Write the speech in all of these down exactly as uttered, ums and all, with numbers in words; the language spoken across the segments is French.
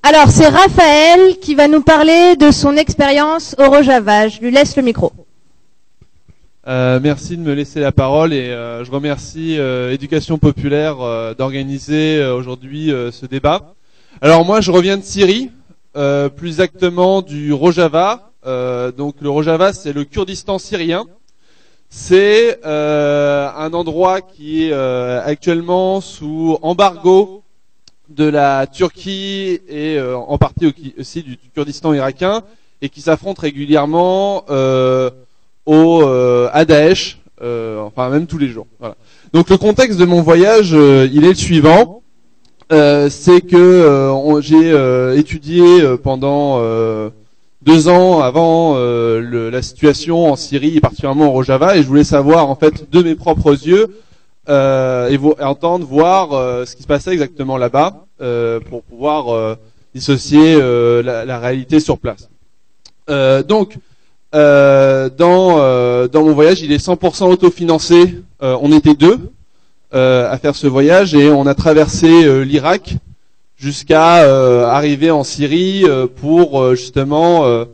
Alors, c'est Raphaël qui va nous parler de son expérience au Rojava. Je lui laisse le micro. Euh, merci de me laisser la parole et euh, je remercie euh, Éducation Populaire euh, d'organiser euh, aujourd'hui euh, ce débat. Alors moi, je reviens de Syrie, euh, plus exactement du Rojava. Euh, donc le Rojava, c'est le Kurdistan syrien. C'est euh, un endroit qui est euh, actuellement sous embargo de la Turquie et euh, en partie aussi du Kurdistan irakien et qui s'affrontent régulièrement euh, au euh, à Daesh, euh, enfin même tous les jours. Voilà. Donc le contexte de mon voyage, euh, il est le suivant. Euh, c'est que euh, j'ai euh, étudié euh, pendant euh, deux ans avant euh, le, la situation en Syrie et particulièrement au Rojava, et je voulais savoir en fait de mes propres yeux euh, et, vo- et entendre, voir euh, ce qui se passait exactement là-bas euh, pour pouvoir euh, dissocier euh, la, la réalité sur place. Euh, donc euh, dans euh, dans mon voyage, il est cent pour cent autofinancé. Euh, on était deux euh, à faire ce voyage et on a traversé euh, l'Irak jusqu'à euh, arriver en Syrie euh, pour euh, justement euh,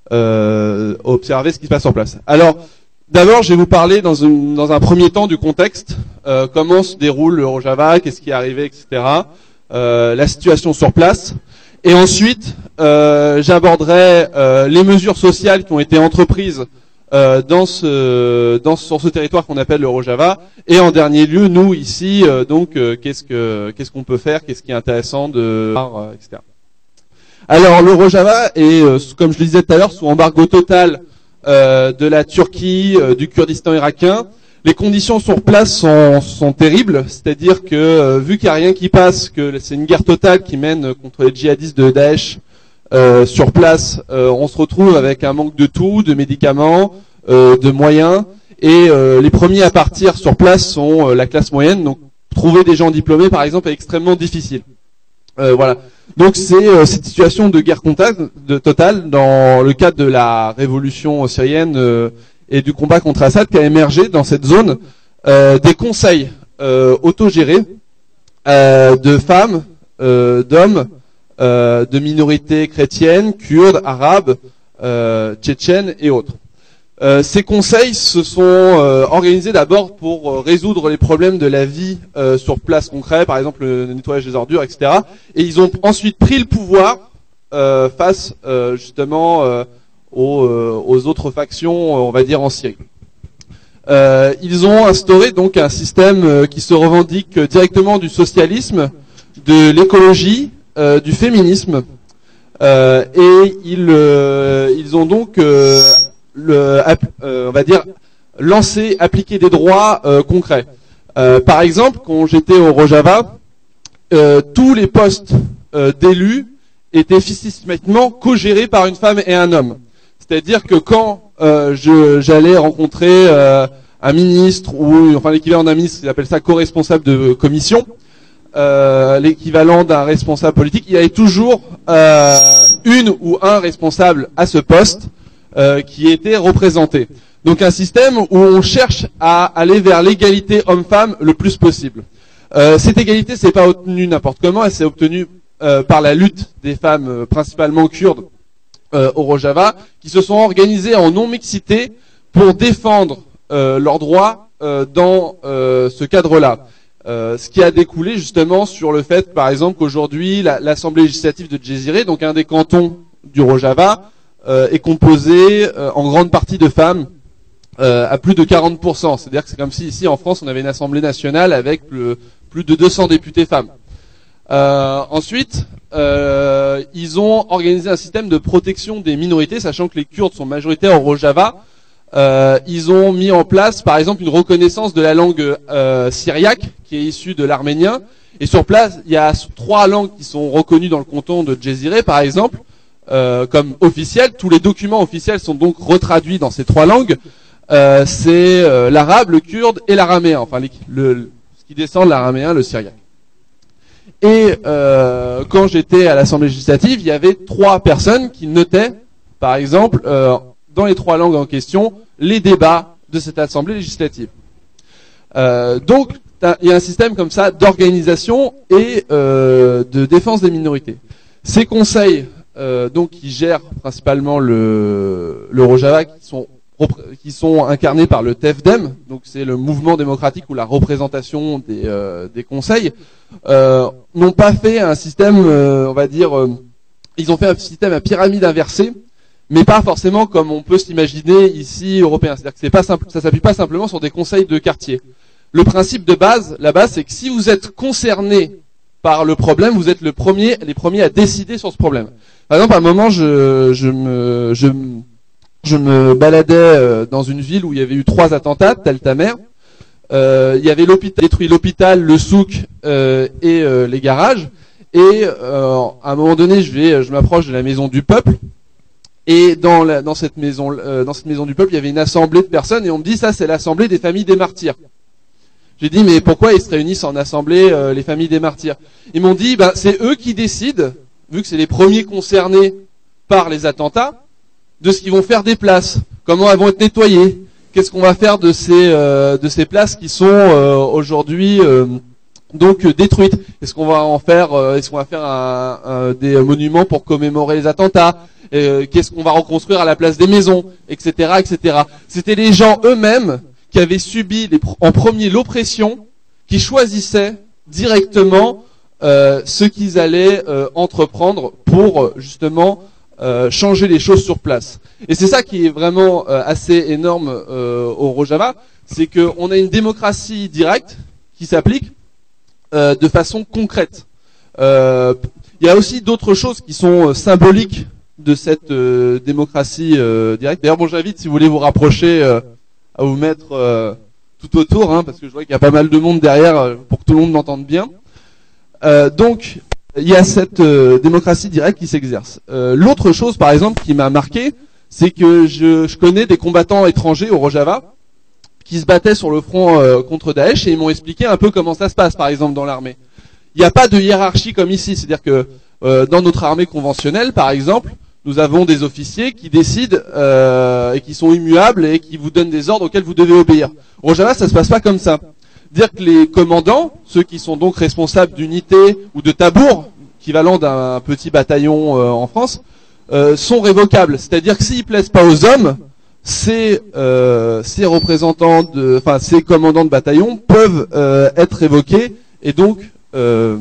euh, observer ce qui se passe en place. Alors, d'abord, je vais vous parler dans, une, dans un premier temps du contexte, euh, comment se déroule le Rojava, qu'est-ce qui est arrivé, et cetera, euh, la situation sur place. Et ensuite, euh, j'aborderai euh, les mesures sociales qui ont été entreprises euh, dans ce, dans sur ce territoire qu'on appelle le Rojava. Et en dernier lieu, nous ici, euh, donc, euh, qu'est-ce que qu'est-ce qu'on peut faire, qu'est-ce qui est intéressant de, euh, et cetera. Alors, le Rojava est, euh, comme je le disais tout à l'heure, sous embargo total euh, de la Turquie, euh, du Kurdistan irakien. Les conditions sur place sont, sont terribles, c'est-à-dire que euh, vu qu'il n'y a rien qui passe, que c'est une guerre totale qui mène contre les djihadistes de Daesh euh, sur place, euh, on se retrouve avec un manque de tout, de médicaments, euh, de moyens, et euh, les premiers à partir sur place sont euh, la classe moyenne, donc trouver des gens diplômés par exemple est extrêmement difficile. Euh, voilà. Donc c'est euh, cette situation de guerre contact, de totale dans le cadre de la révolution syrienne euh, et du combat contre Assad qui a émergé dans cette zone euh, des conseils euh, autogérés euh, de femmes, euh, d'hommes, euh, de minorités chrétiennes, kurdes, arabes, euh, tchétchènes et autres. Euh, ces conseils se sont euh, organisés d'abord pour euh, résoudre les problèmes de la vie euh, sur place concret, par exemple le nettoyage des ordures, et cetera. Et ils ont ensuite pris le pouvoir euh, face euh, justement euh, aux, euh, aux autres factions, on va dire en Syrie. Euh, ils ont instauré donc un système euh, qui se revendique directement du socialisme, de l'écologie, euh, du féminisme, euh, et ils, euh, ils ont donc euh, le, euh, on va dire lancer, appliquer des droits euh, concrets. Euh, par exemple, quand j'étais au Rojava, euh, tous les postes euh, d'élus étaient systématiquement co-gérés par une femme et un homme. C'est-à-dire que quand euh, je, j'allais rencontrer euh, un ministre ou enfin l'équivalent d'un ministre, ils appellent ça co-responsable de commission, euh, l'équivalent d'un responsable politique, il y avait toujours euh, une ou un responsable à ce poste euh, qui était représenté. Donc un système où on cherche à aller vers l'égalité homme-femme le plus possible. Euh, cette égalité, c'est pas obtenue n'importe comment, elle s'est obtenue euh, par la lutte des femmes, euh, principalement kurdes, euh, au Rojava, qui se sont organisées en non-mixité pour défendre euh, leurs droits euh, dans euh, ce cadre-là. Euh, ce qui a découlé justement sur le fait, par exemple, qu'aujourd'hui, la, l'Assemblée législative de Djeziré, donc un des cantons du Rojava, euh, est composée euh, en grande partie de femmes, euh, à plus de quarante pour cent. C'est-à-dire que c'est comme si ici en France on avait une Assemblée nationale avec plus, plus de deux cents députés femmes. Euh, ensuite, euh, ils ont organisé un système de protection des minorités, sachant que les Kurdes sont majoritaires au Rojava. Euh, ils ont mis en place, par exemple, une reconnaissance de la langue euh, syriaque, qui est issue de l'arménien. Et sur place, il y a trois langues qui sont reconnues dans le canton de Djeziré, par exemple, euh, comme officielles. Tous les documents officiels sont donc retraduits dans ces trois langues. Euh, c'est euh, l'arabe, le kurde et l'araméen. Enfin, le, le, ce qui descend de l'araméen, le syriaque. Et euh, quand j'étais à l'Assemblée législative, il y avait trois personnes qui notaient, par exemple, euh, dans les trois langues en question, les débats de cette Assemblée législative. Euh, donc, il y a un système comme ça d'organisation et euh, de défense des minorités. Ces conseils, euh, donc, qui gèrent principalement le, le Rojava, qui sont qui sont incarnés par le T E F D E M, donc c'est le mouvement démocratique ou la représentation des, euh, des conseils, euh, n'ont pas fait un système, euh, on va dire, euh, ils ont fait un système à pyramide inversée, mais pas forcément comme on peut s'imaginer ici européen. C'est-à-dire que c'est pas simple, ça s'appuie pas simplement sur des conseils de quartier. Le principe de base, là-bas, c'est que si vous êtes concerné par le problème, vous êtes le premier, les premiers à décider sur ce problème. Par exemple, à un moment, je, je me, je, je me baladais dans une ville où il y avait eu trois attentats, Tal Tamer. Euh, il y avait l'hôpital, détruit l'hôpital, le souk euh, et euh, les garages. Et euh, à un moment donné, je vais, je m'approche de la maison du peuple. Et dans, la, dans cette maison, euh, dans cette maison du peuple, il y avait une assemblée de personnes. Et on me dit, ça, c'est l'assemblée des familles des martyrs. J'ai dit, mais pourquoi ils se réunissent en assemblée, euh, les familles des martyrs? Ils m'ont dit, ben, c'est eux qui décident, vu que c'est les premiers concernés par les attentats, de ce qu'ils vont faire des places, comment elles vont être nettoyées, qu'est-ce qu'on va faire de ces euh, de ces places qui sont euh, aujourd'hui euh, donc euh, détruites. Est-ce qu'on va en faire euh, est-ce qu'on va faire un, un, des monuments pour commémorer les attentats, euh, qu'est-ce qu'on va reconstruire à la place des maisons, et cetera, et cetera. C'était les gens eux-mêmes qui avaient subi les, en premier l'oppression, qui choisissaient directement euh, ce qu'ils allaient euh, entreprendre pour justement Euh, changer les choses sur place. Et c'est ça qui est vraiment euh, assez énorme euh, au Rojava, c'est qu'on a une démocratie directe qui s'applique euh, de façon concrète. Euh, il y a aussi d'autres choses qui sont euh, symboliques de cette euh, démocratie euh, directe. D'ailleurs, bon, j'invite, si vous voulez vous rapprocher, euh, à vous mettre euh, tout autour, hein, parce que je vois qu'il y a pas mal de monde derrière euh, pour que tout le monde m'entende bien. Euh, donc, il y a cette euh, démocratie directe qui s'exerce. Euh, L'autre chose, par exemple, qui m'a marqué, c'est que je, je connais des combattants étrangers au Rojava qui se battaient sur le front euh, contre Daesh et ils m'ont expliqué un peu comment ça se passe, par exemple, dans l'armée. Il n'y a pas de hiérarchie comme ici, c'est-à-dire que euh, dans notre armée conventionnelle, par exemple, nous avons des officiers qui décident euh, et qui sont immuables et qui vous donnent des ordres auxquels vous devez obéir. Au Rojava, ça se passe pas comme ça. Dire que les commandants, ceux qui sont donc responsables d'unités ou de tabours, équivalent d'un petit bataillon euh, en France, euh, sont révocables. C'est-à-dire que s'ils plaisent pas aux hommes, ces, euh, ces représentants, de, enfin ces commandants de bataillon peuvent euh, être révoqués et donc euh,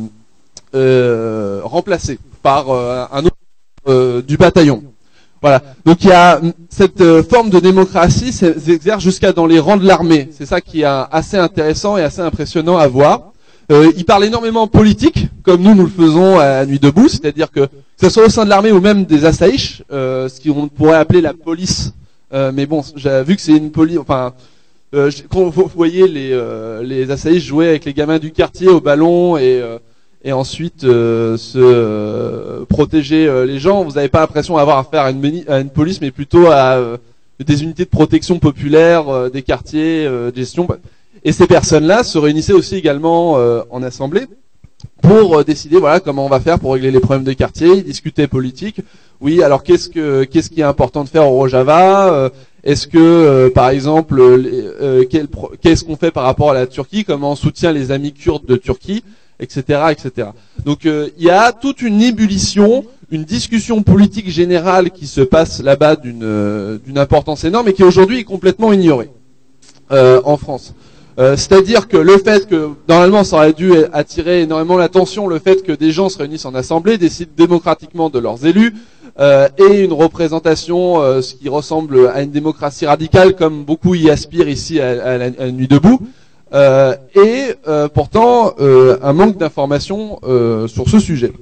euh, remplacés par euh, un autre euh, du bataillon. Voilà. Donc il y a cette euh, forme de démocratie s'exerce jusqu'à dans les rangs de l'armée. C'est ça qui est assez intéressant et assez impressionnant à voir. Euh, il parle énormément politique, comme nous nous le faisons à Nuit debout, c'est-à-dire que que ce soit au sein de l'armée ou même des assaïches, euh, ce qu'on pourrait appeler la police. Euh, mais bon, j'ai vu que c'est une police. Enfin, euh, quand vous voyez les euh, les assaïches jouer avec les gamins du quartier au ballon et euh, et ensuite euh, se euh, protéger euh, les gens, vous n'avez pas l'impression d'avoir affaire à une, à une police, mais plutôt à euh, des unités de protection populaire, euh, des quartiers, euh, de gestion. Et ces personnes-là se réunissaient aussi également euh, en assemblée pour euh, décider voilà comment on va faire pour régler les problèmes de quartier. Ils discutaient politique. Oui, alors qu'est-ce que qu'est-ce qui est important de faire au Rojava euh, Est-ce que euh, par exemple, euh, qu'est-ce qu'on fait par rapport à la Turquie? Comment on soutient les amis kurdes de Turquie, et cetera, et cetera. Donc euh, il y a toute une ébullition, une discussion politique générale qui se passe là-bas d'une euh, d'une importance énorme et qui aujourd'hui est complètement ignorée euh, en France. Euh, C'est-à-dire que le fait que, normalement, ça aurait dû attirer énormément l'attention, le fait que des gens se réunissent en assemblée, décident démocratiquement de leurs élus, euh, et une représentation, euh, ce qui ressemble à une démocratie radicale, comme beaucoup y aspirent ici à, à, la, à la Nuit debout, euh, et euh, pourtant euh, un manque d'informations euh, sur ce sujet.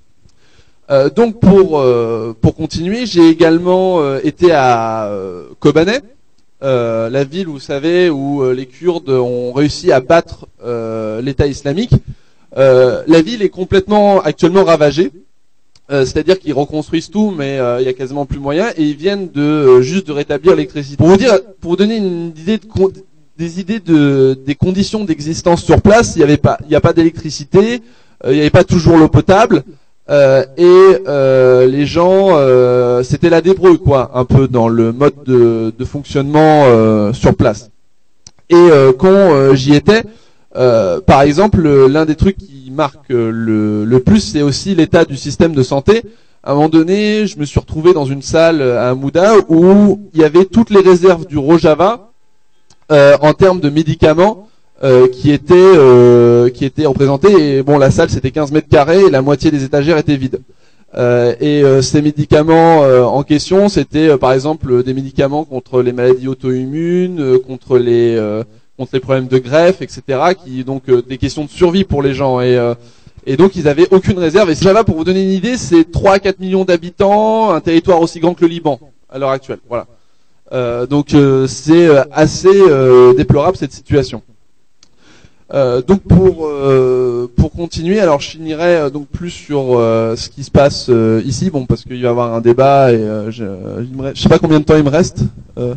Euh, donc pour euh, pour continuer, j'ai également euh, été à euh, Kobané. Euh, la ville, vous savez, où euh, les Kurdes ont réussi à battre euh, l'État islamique. Euh, la ville est complètement actuellement ravagée, euh, c'est-à-dire qu'ils reconstruisent tout, mais euh, il y a quasiment plus moyen, et ils viennent de euh, juste de rétablir l'électricité. Pour vous dire, pour vous donner une idée de des idées de des conditions d'existence sur place, il n'y avait pas, il n'y a pas d'électricité, euh, il n'y avait pas toujours l'eau potable. Euh, et euh, les gens, euh, c'était la débrouille, quoi, un peu dans le mode de, de fonctionnement euh, sur place. Et euh, quand euh, j'y étais, Euh, par exemple, l'un des trucs qui marque le, le plus, c'est aussi l'état du système de santé. À un moment donné, je me suis retrouvé dans une salle à Amouda où il y avait toutes les réserves du Rojava euh, en termes de médicaments euh, qui étaient euh, qui étaient représentés. Et bon, la salle c'était quinze mètres carrés et la moitié des étagères étaient vides. Euh, et euh, ces médicaments euh, en question, c'était euh, par exemple des médicaments contre les maladies auto-immunes, euh, contre les euh, contre les problèmes de greffe, et cetera. Qui donc euh, des questions de survie pour les gens. Et euh, Et donc ils avaient aucune réserve. Et Rojava, pour vous donner une idée, c'est trois à quatre millions d'habitants, un territoire aussi grand que le Liban à l'heure actuelle. Voilà. Euh, donc euh, c'est assez euh, déplorable cette situation. Euh, donc pour euh, pour continuer, alors je finirai euh, donc plus sur euh, ce qui se passe euh, ici, bon parce qu'il va y avoir un débat et euh, je, je sais pas combien de temps il me reste. Euh...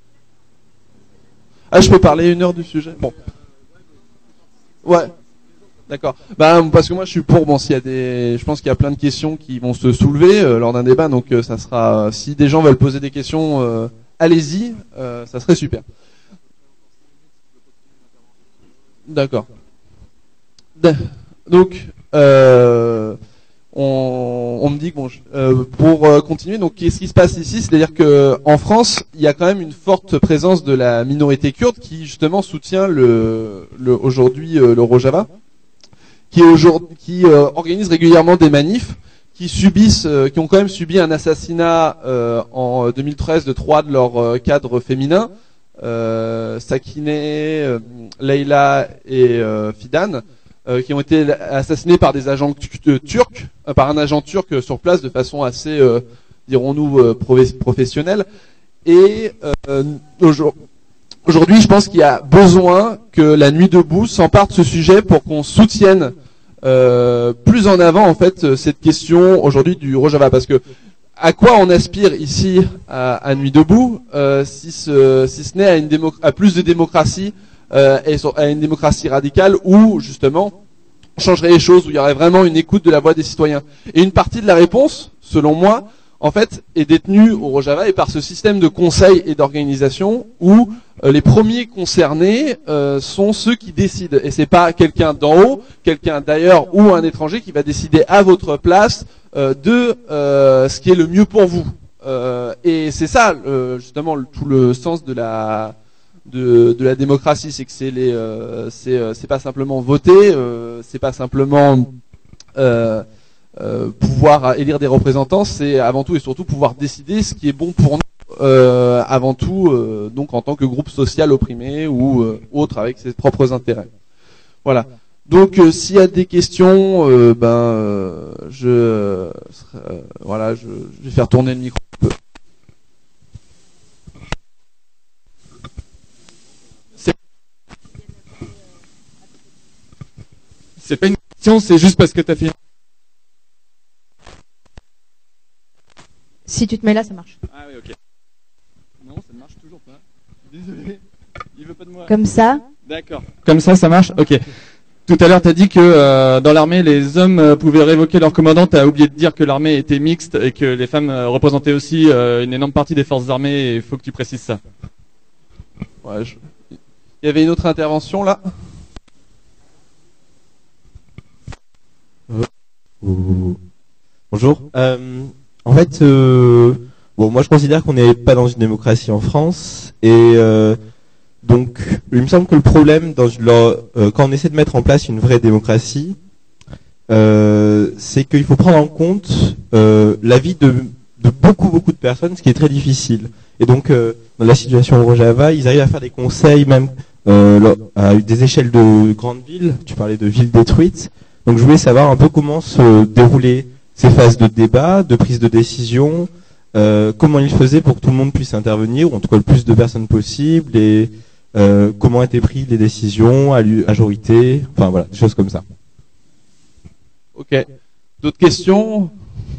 Ah, je peux parler une heure du sujet. Bon. Ouais. D'accord. Bah parce que moi je suis pour. Bon, s'il y a des, je pense qu'il y a plein de questions qui vont se soulever euh, lors d'un débat, donc euh, ça sera. Euh, si des gens veulent poser des questions, euh, allez-y, euh, ça serait super. D'accord. Donc, euh, on, on me dit que bon, euh, pour euh, continuer, donc qu'est-ce qui se passe ici? C'est-à-dire que en France, il y a quand même une forte présence de la minorité kurde qui justement soutient le, le aujourd'hui euh, le Rojava, qui, aujourd'hui, qui euh, organise régulièrement des manifs, qui subissent, euh, qui ont quand même subi un assassinat euh, en deux mille treize de trois de leurs euh, cadres féminins, euh, Sakineh, euh, Leila et euh, Fidan, euh, qui ont été assassinés par des agents turcs, euh, par un agent turc sur place de façon assez, euh, dirons-nous, euh, professionnelle. Et euh, aujourd'hui, Aujourd'hui, je pense qu'il y a besoin que la Nuit debout s'empare de ce sujet pour qu'on soutienne euh, plus en avant en fait cette question aujourd'hui du Rojava, parce que à quoi on aspire ici à, à Nuit debout euh, si ce, si ce n'est à, une démo, à plus de démocratie euh, et à une démocratie radicale où justement on changerait les choses, où il y aurait vraiment une écoute de la voix des citoyens. Et une partie de la réponse, selon moi, en fait, est détenue au Rojava et par ce système de conseil et d'organisation où euh, les premiers concernés euh, sont ceux qui décident. Et c'est pas quelqu'un d'en haut, quelqu'un d'ailleurs ou un étranger qui va décider à votre place euh, de euh, ce qui est le mieux pour vous. Euh, et c'est ça, euh, justement, le, tout le sens de la de, de la démocratie, c'est que c'est les, euh, c'est, euh, c'est pas simplement voter, euh, c'est pas simplement euh, Euh, pouvoir élire des représentants, c'est avant tout et surtout pouvoir décider ce qui est bon pour nous, euh, avant tout, euh, donc en tant que groupe social opprimé ou euh, autre avec ses propres intérêts. Voilà. Donc euh, s'il y a des questions, euh, ben euh, je euh, voilà, je, je vais faire tourner le micro un peu. C'est, c'est pas une question, c'est juste parce que t'as fait. Si tu te mets là, ça marche. Ah oui, ok. Non, ça ne marche toujours pas. Désolé. Il veut pas de moi. Comme ça. D'accord. Comme ça, ça marche. Ok. Tout à l'heure, tu as dit que euh, dans l'armée, les hommes euh, pouvaient révoquer leur commandant. Tu as oublié de dire que l'armée était mixte et que les femmes euh, représentaient aussi euh, une énorme partie des forces armées. Et il faut que tu précises ça. Ouais, je... Il y avait une autre intervention là. Euh, Bonjour. Euh, en fait, euh, bon, moi je considère qu'on n'est pas dans une démocratie en France et euh, donc il me semble que le problème dans leur, euh, quand on essaie de mettre en place une vraie démocratie, euh, c'est qu'il faut prendre en compte euh, l'avis de, de beaucoup beaucoup de personnes, ce qui est très difficile. Et donc euh, dans la situation au Rojava, ils arrivent à faire des conseils même euh, à des échelles de grandes villes. Tu parlais de villes détruites. Donc je voulais savoir un peu comment se déroulaient ces phases de débat, de prise de décision, euh, comment ils faisaient pour que tout le monde puisse intervenir, ou en tout cas le plus de personnes possible, et euh, comment étaient prises les décisions à majorité, enfin voilà, des choses comme ça. Ok. D'autres questions ?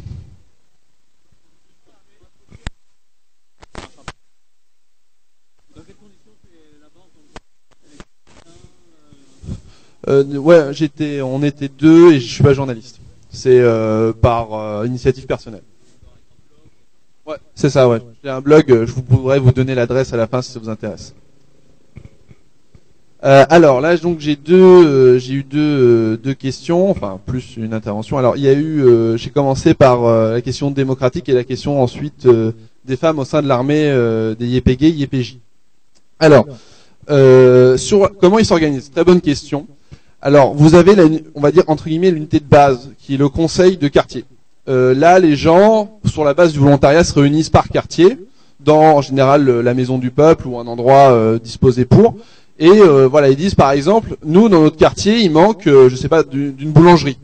Euh, ouais, j'étais, on était deux et je suis pas journaliste. C'est euh, par euh, initiative personnelle. Ouais, c'est ça, ouais. J'ai un blog, je vous pourrais vous donner l'adresse à la fin si ça vous intéresse. Euh, alors là, donc j'ai deux, euh, j'ai eu deux, euh, deux questions, enfin plus une intervention. Alors il y a eu, euh, j'ai commencé par euh, la question démocratique et la question ensuite euh, des femmes au sein de l'armée euh, des Y P G, Y P J. Alors euh, sur comment ils s'organisent, très bonne question. Alors vous avez, la, on va dire entre guillemets l'unité de base qui est le conseil de quartier. Euh, là, les gens sur la base du volontariat se réunissent par quartier, dans en général la maison du peuple ou un endroit euh, disposé pour. Et euh, voilà, ils disent par exemple, nous dans notre quartier, il manque, euh, je sais pas, d'une boulangerie.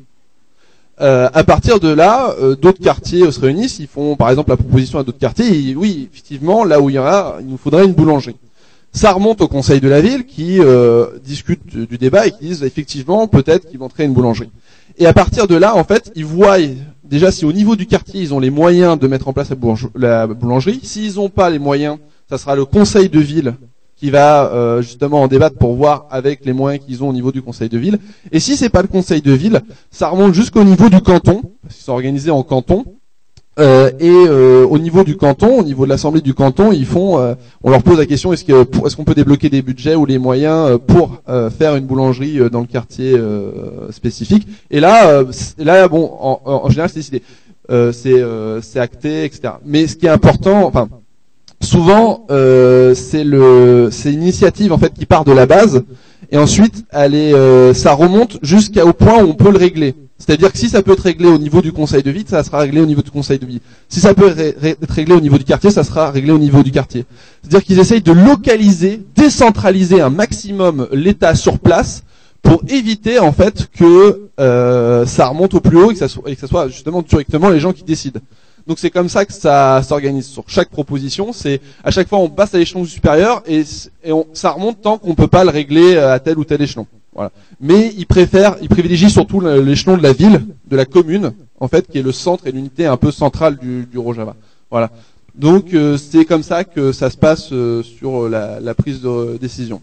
Euh, à partir de là, euh, d'autres quartiers se réunissent, ils font par exemple la proposition à d'autres quartiers. Et oui, effectivement, là où il y en a, il nous faudrait une boulangerie. Ça remonte au conseil de la ville qui euh, discute du, du débat et qui disent effectivement peut-être qu'ils vont créer une boulangerie. Et à partir de là, en fait, ils voient déjà si au niveau du quartier ils ont les moyens de mettre en place la boulangerie. S'ils n'ont pas les moyens, ça sera le conseil de ville qui va euh, justement en débattre pour voir avec les moyens qu'ils ont au niveau du conseil de ville. Et si c'est pas le conseil de ville, ça remonte jusqu'au niveau du canton, parce qu'ils sont organisés en canton. Euh, et euh, au niveau du canton, au niveau de l'assemblée du canton, ils font, euh, on leur pose la question est-ce que est-ce qu'on peut débloquer des budgets ou les moyens pour euh, faire une boulangerie dans le quartier euh, spécifique. Et là, euh, là bon, en, en général, c'est décidé, euh, c'est euh, c'est acté, et cetera. Mais ce qui est important, enfin. Souvent, euh, c'est le, c'est une initiative en fait qui part de la base et ensuite, elle est, euh, ça remonte jusqu'au point où on peut le régler. C'est-à-dire que si ça peut être réglé au niveau du conseil de ville, ça sera réglé au niveau du conseil de ville. Si ça peut être réglé au niveau du quartier, ça sera réglé au niveau du quartier. C'est-à-dire qu'ils essayent de localiser, décentraliser un maximum l'État sur place pour éviter en fait que euh, ça remonte au plus haut et que ça soit, et que ça soit justement directement les gens qui décident. Donc c'est comme ça que ça s'organise sur chaque proposition. C'est à chaque fois on passe à l'échelon supérieur et, et on, ça remonte tant qu'on peut pas le régler à tel ou tel échelon. Voilà. Mais ils préfèrent, ils privilégient surtout l'échelon de la ville, de la commune, en fait, qui est le centre et l'unité un peu centrale du, du Rojava. Voilà. Donc euh, c'est comme ça que ça se passe euh, sur la, la prise de décision.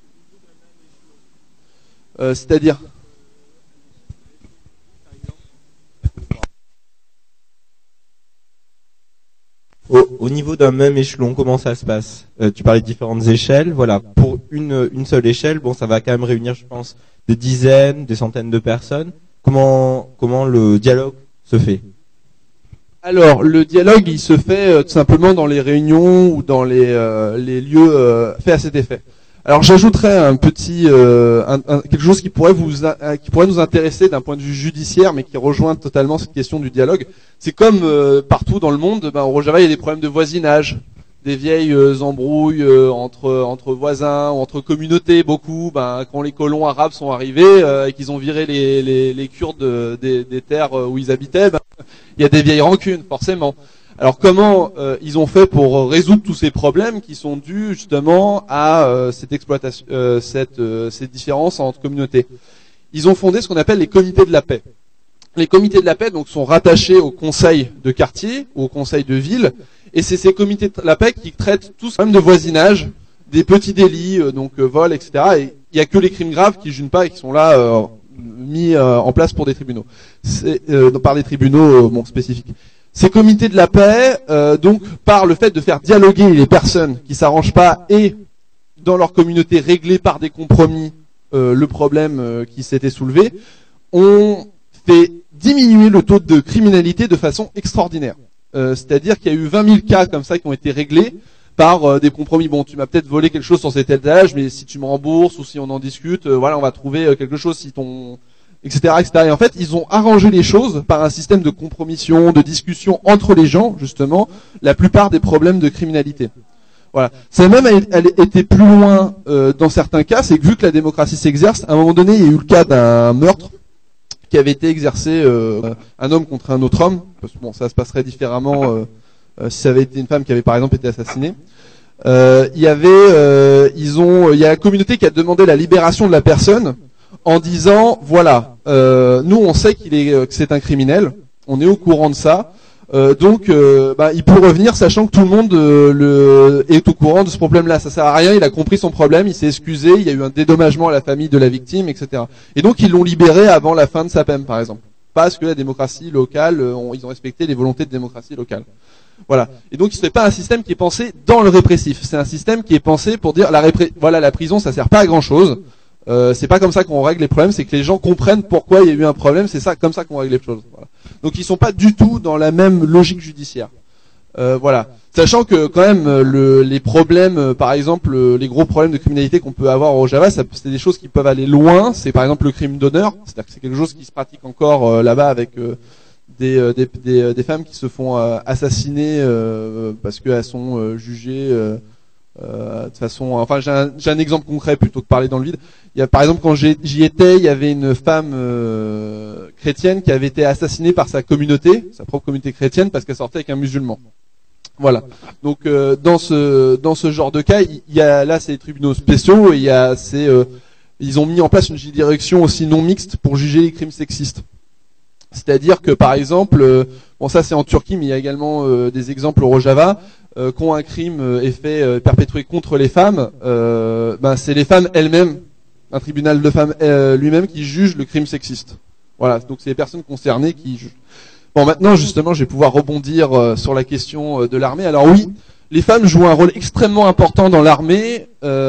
Euh, C'est-à-dire. Au, au niveau d'un même échelon, comment ça se passe? euh, Tu parlais de différentes échelles. Voilà, pour une, une seule échelle, bon, ça va quand même réunir, je pense, des dizaines, des centaines de personnes. Comment, comment le dialogue se fait? Alors, le dialogue, il se fait euh, tout simplement dans les réunions ou dans les, euh, les lieux euh, faits à cet effet. Alors, j'ajouterais un petit, euh, un, un, quelque chose qui pourrait vous, un, qui pourrait nous intéresser d'un point de vue judiciaire, mais qui rejoint totalement cette question du dialogue. C'est comme euh, partout dans le monde, ben, au Rojava, il y a des problèmes de voisinage, des vieilles euh, embrouilles euh, entre entre voisins, ou entre communautés. Beaucoup, ben, quand les colons arabes sont arrivés euh, et qu'ils ont viré les les, les Kurdes de, des, des terres où ils habitaient, ben, il y a des vieilles rancunes, forcément. Alors comment euh, ils ont fait pour résoudre tous ces problèmes qui sont dus justement à euh, cette exploitation, euh, cette, euh, cette différence entre communautés? Ils ont fondé ce qu'on appelle les comités de la paix. Les comités de la paix donc sont rattachés au conseil de quartier ou au conseil de ville, et c'est ces comités de la paix qui traitent tous même de voisinage, des petits délits, euh, donc euh, vol, et cetera. Et il y a que les crimes graves qui jugent pas et qui sont là euh, mis euh, en place pour des tribunaux, c'est, euh, par des tribunaux euh, bon spécifiques. Ces comités de la paix, euh, donc, par le fait de faire dialoguer les personnes qui s'arrangent pas et, dans leur communauté, régler par des compromis euh, le problème euh, qui s'était soulevé, ont fait diminuer le taux de criminalité de façon extraordinaire. Euh, c'est-à-dire qu'il y a eu vingt mille cas comme ça qui ont été réglés par euh, des compromis. Bon, tu m'as peut-être volé quelque chose sur cet étage, mais si tu me rembourses ou si on en discute, euh, voilà, on va trouver euh, quelque chose si ton... etc., et cetera. Et en fait, ils ont arrangé les choses par un système de compromission, de discussion entre les gens, justement, la plupart des problèmes de criminalité. Voilà. Ça même elle était plus loin euh, dans certains cas, c'est que vu que la démocratie s'exerce, à un moment donné, il y a eu le cas d'un meurtre qui avait été exercé, euh, un homme contre un autre homme, parce que bon, ça se passerait différemment euh, euh, si ça avait été une femme qui avait par exemple été assassinée. Euh, il y avait, euh, ils ont, il y a la communauté qui a demandé la libération de la personne, en disant voilà, euh, nous on sait qu'il est que c'est un criminel, on est au courant de ça, euh, donc euh, bah, il peut revenir sachant que tout le monde euh, le, est au courant de ce problème-là. Ça sert à rien, il a compris son problème, il s'est excusé, il y a eu un dédommagement à la famille de la victime, et cetera. Et donc ils l'ont libéré avant la fin de sa peine, par exemple. parce que la démocratie locale, on, ils ont respecté les volontés de démocratie locale. Voilà. Et donc, ce n'est pas un système qui est pensé dans le répressif. C'est un système qui est pensé pour dire, la répré- voilà, la prison, ça sert pas à grand chose. Euh, c'est pas comme ça qu'on règle les problèmes. C'est que les gens comprennent pourquoi il y a eu un problème. C'est ça, comme ça qu'on règle les choses. Voilà. Donc, ils sont pas du tout dans la même logique judiciaire. Euh, voilà. Sachant que quand même, le, les problèmes, euh, par exemple, euh, les gros problèmes de criminalité qu'on peut avoir au Java, ça, c'est des choses qui peuvent aller loin. C'est par exemple le crime d'honneur. C'est-à-dire que c'est quelque chose qui se pratique encore euh, là-bas avec euh, Des, euh, des, des, des femmes qui se font euh, assassiner euh, parce qu'elles sont euh, jugées euh, euh, de façon. Enfin, j'ai un, j'ai un exemple concret plutôt que parler dans le vide. Il y a, par exemple, quand j'ai, j'y étais, il y avait une femme euh, chrétienne qui avait été assassinée par sa communauté, sa propre communauté chrétienne, parce qu'elle sortait avec un musulman. Voilà. Donc, euh, dans ce dans ce genre de cas, il y a là, c'est les tribunaux spéciaux et il y a c'est euh, ils ont mis en place une juridiction aussi non mixte pour juger les crimes sexistes. C'est-à-dire que par exemple, euh, bon ça c'est en Turquie, mais il y a également euh, des exemples au Rojava, euh, quand un crime est fait euh, perpétré contre les femmes, euh, ben c'est les femmes elles-mêmes, un tribunal de femmes euh, lui-même qui juge le crime sexiste. Voilà, donc c'est les personnes concernées qui jugent. Bon, maintenant justement, je vais pouvoir rebondir euh, sur la question euh, de l'armée. Alors oui, les femmes jouent un rôle extrêmement important dans l'armée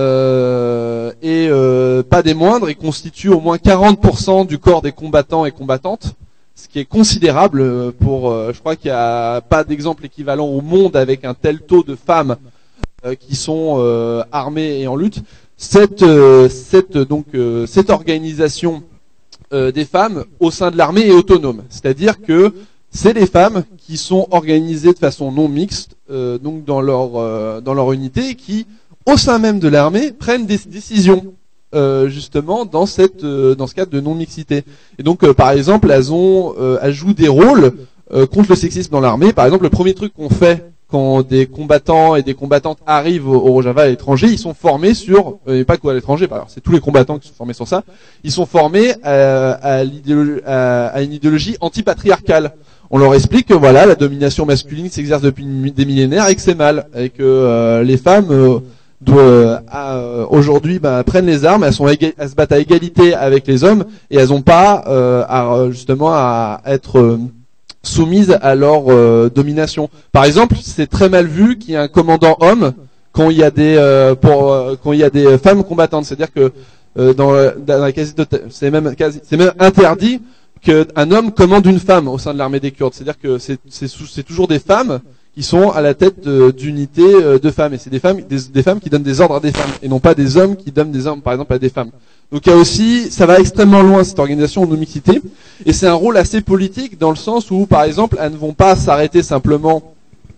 euh, et euh, pas des moindres, et constituent au moins quarante pour cent du corps des combattants et combattantes. Ce qui est considérable pour, euh, je crois qu'il n'y a pas d'exemple équivalent au monde avec un tel taux de femmes euh, qui sont euh, armées et en lutte. Cette, euh, cette donc euh, cette organisation euh, des femmes au sein de l'armée est autonome, c'est-à-dire que c'est les femmes qui sont organisées de façon non mixte, euh, donc dans leur euh, dans leur unité, et qui au sein même de l'armée prennent des décisions. Euh, justement dans cette euh, dans ce cadre de non mixité. Et donc euh, par exemple elles ont euh, elles jouent des rôles euh, contre le sexisme dans l'armée. Par exemple, le premier truc qu'on fait quand des combattants et des combattantes arrivent au, au Rojava à l'étranger, ils sont formés sur euh, et pas qu'à l'étranger, alors c'est tous les combattants qui sont formés sur ça. Ils sont formés à, à, l'idéologie, à, à une idéologie antipatriarcale. On leur explique que voilà, la domination masculine s'exerce depuis des millénaires et que c'est mal, et que euh, les femmes euh, doivent euh, aujourd'hui bah, prennent les armes, elles sont éga- elles se battent à égalité avec les hommes et elles n'ont pas euh, à, justement à être euh, soumises à leur euh, domination. Par exemple, c'est très mal vu qu'il y ait un commandant homme quand il y a des euh, pour euh, quand il y a des femmes combattantes. C'est-à-dire que euh, dans, dans la quasi c'est même quasi c'est même interdit qu'un homme commande une femme au sein de l'armée des Kurdes. C'est-à-dire que c'est c'est, c'est toujours des femmes qui sont à la tête de, d'unités de femmes, et c'est des femmes, des, des femmes qui donnent des ordres à des femmes, et non pas des hommes qui donnent des ordres, par exemple, à des femmes. Donc il y a aussi, ça va extrêmement loin cette organisation de mixité, et c'est un rôle assez politique dans le sens où, par exemple, elles ne vont pas s'arrêter simplement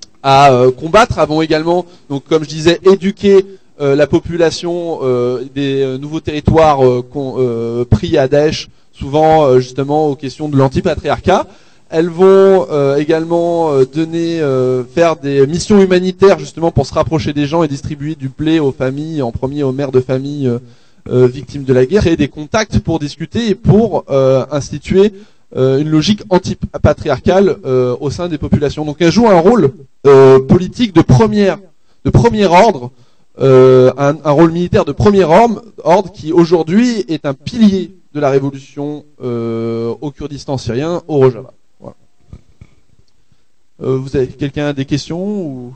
à euh, combattre, elles vont également, donc comme je disais, éduquer euh, la population euh, des euh, nouveaux territoires euh, euh, pris à Daesh, souvent euh, justement aux questions de l'antipatriarcat. Elles vont euh, également euh, donner, euh, faire des missions humanitaires justement pour se rapprocher des gens et distribuer du blé aux familles, en premier aux mères de famille euh, euh, victimes de la guerre, créer des contacts pour discuter et pour euh, instituer euh, une logique antipatriarcale euh, au sein des populations. Donc elles jouent un rôle euh, politique de première, de premier ordre, euh, un, un rôle militaire de premier ordre, ordre qui aujourd'hui est un pilier de la révolution euh, au Kurdistan syrien, au Rojava. Euh, vous avez quelqu'un a des questions ou...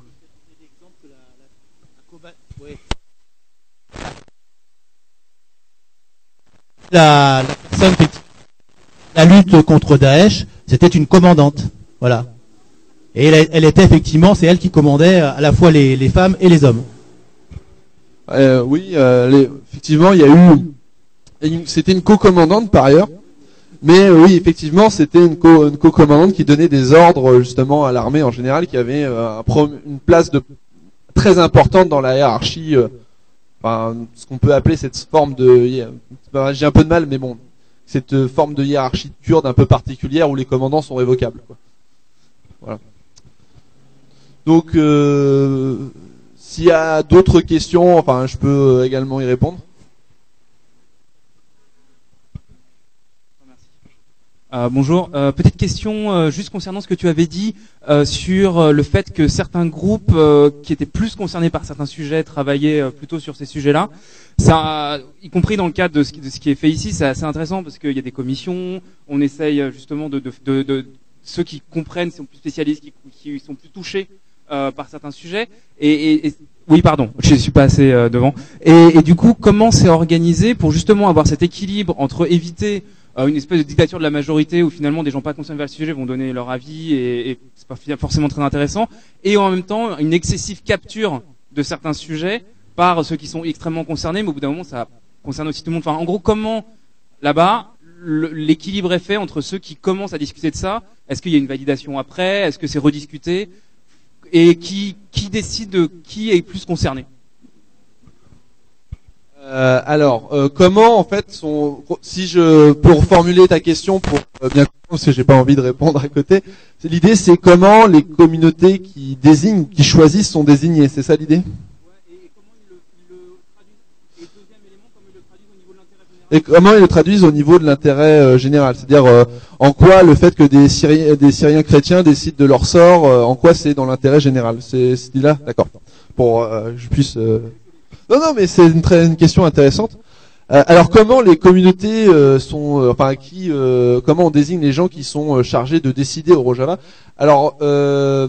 La, la personne, la lutte contre Daesh, c'était une commandante, voilà. Et elle, elle était effectivement, c'est elle qui commandait à la fois les, les femmes et les hommes. Euh, oui, euh, les, effectivement, il y a eu, une, c'était une co-commandante par ailleurs. Mais euh, oui, effectivement, c'était une, co, une co-commandante qui donnait des ordres justement à l'armée en général, qui avait euh, un pro, une place de, très importante dans la hiérarchie, euh, enfin, ce qu'on peut appeler cette forme de... Ben, j'ai un peu de mal, mais bon, cette forme de hiérarchie kurde un peu particulière où les commandants sont révocables, quoi. Voilà. Donc, euh, s'il y a d'autres questions, enfin, je peux également y répondre. Euh, bonjour. Euh, petite question euh, juste concernant ce que tu avais dit euh, sur euh, le fait que certains groupes euh, qui étaient plus concernés par certains sujets travaillaient euh, plutôt sur ces sujets-là. Ça, y compris dans le cadre de ce, qui, de ce qui est fait ici, c'est assez intéressant parce qu'il y a des commissions. On essaye justement de, de, de, de ceux qui comprennent, sont plus spécialistes, qui, qui sont plus touchés euh, par certains sujets. Et, et, et oui, pardon, je suis pas assez euh, devant. Et, et du coup, comment c'est organisé pour justement avoir cet équilibre entre éviter une espèce de dictature de la majorité où finalement des gens pas concernés par le sujet vont donner leur avis et, et c'est pas forcément très intéressant, et en même temps une excessive capture de certains sujets par ceux qui sont extrêmement concernés, mais au bout d'un moment ça concerne aussi tout le monde. Enfin, en gros, comment là-bas l'équilibre est fait entre ceux qui commencent à discuter de ça? Est-ce qu'il y a une validation après? Est-ce que c'est rediscuté? Et qui, qui décide de qui est plus concerné? Euh, alors, euh, comment en fait sont, si je peux reformuler ta question pour euh, bien comprendre, parce que j'ai pas envie de répondre à côté, c'est, l'idée c'est comment les communautés qui désignent, qui choisissent sont désignées, c'est ça l'idée? Et comment ils le traduisent au niveau de l'intérêt euh, général, c'est-à-dire euh, en quoi le fait que des Syriens, des Syriens chrétiens décident de leur sort, euh, en quoi c'est dans l'intérêt général? C'est cette idée-là, d'accord. Pour euh, que je puisse. Euh... Non, non, mais c'est une très une question intéressante. Euh, alors, comment les communautés euh, sont, euh, enfin, qui, euh, comment on désigne les gens qui sont euh, chargés de décider au Rojava? Alors, euh,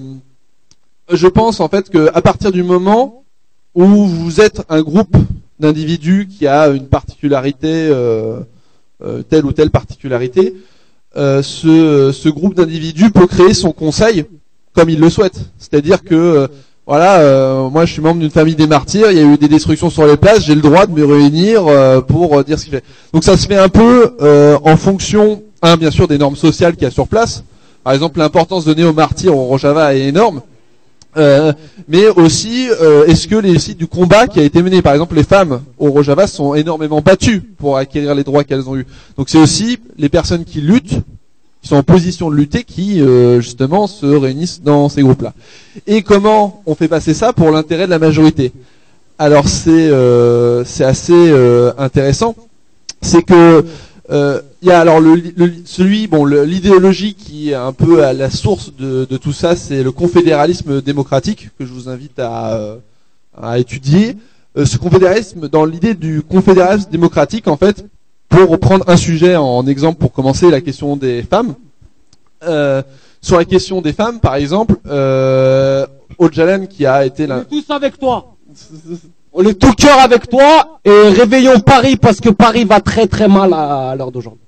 je pense en fait que à partir du moment où vous êtes un groupe d'individus qui a une particularité, euh, euh, telle ou telle particularité, euh, ce, ce groupe d'individus peut créer son conseil comme il le souhaite. C'est-à-dire que euh, voilà, euh, moi je suis membre d'une famille des martyrs, il y a eu des destructions sur les places, j'ai le droit de me réunir euh, pour euh, dire ce qu'il fait. Donc ça se fait un peu euh, en fonction, un, bien sûr, des normes sociales qu'il y a sur place. Par exemple, l'importance donnée aux martyrs au Rojava est énorme. Euh, mais aussi, euh, est-ce que les sites du combat qui a été mené, par exemple les femmes au Rojava sont énormément battues pour acquérir les droits qu'elles ont eus. Donc c'est aussi les personnes qui luttent, qui sont en position de lutter, qui euh, justement se réunissent dans ces groupes-là. Et comment on fait passer ça pour l'intérêt de la majorité? Alors c'est euh, c'est assez euh, intéressant. C'est que euh, il y a alors le, le celui bon le, l'idéologie qui est un peu à la source de, de tout ça, c'est le confédéralisme démocratique que je vous invite à à étudier. Euh, ce confédéralisme, dans l'idée du confédéralisme démocratique, en fait, pour reprendre un sujet en exemple pour commencer, la question des femmes. Euh, sur la question des femmes, par exemple, euh, Öcalan qui a été là. On est tous avec toi. On est tout cœur avec toi et réveillons Paris parce que Paris va très très mal à, à l'heure d'aujourd'hui.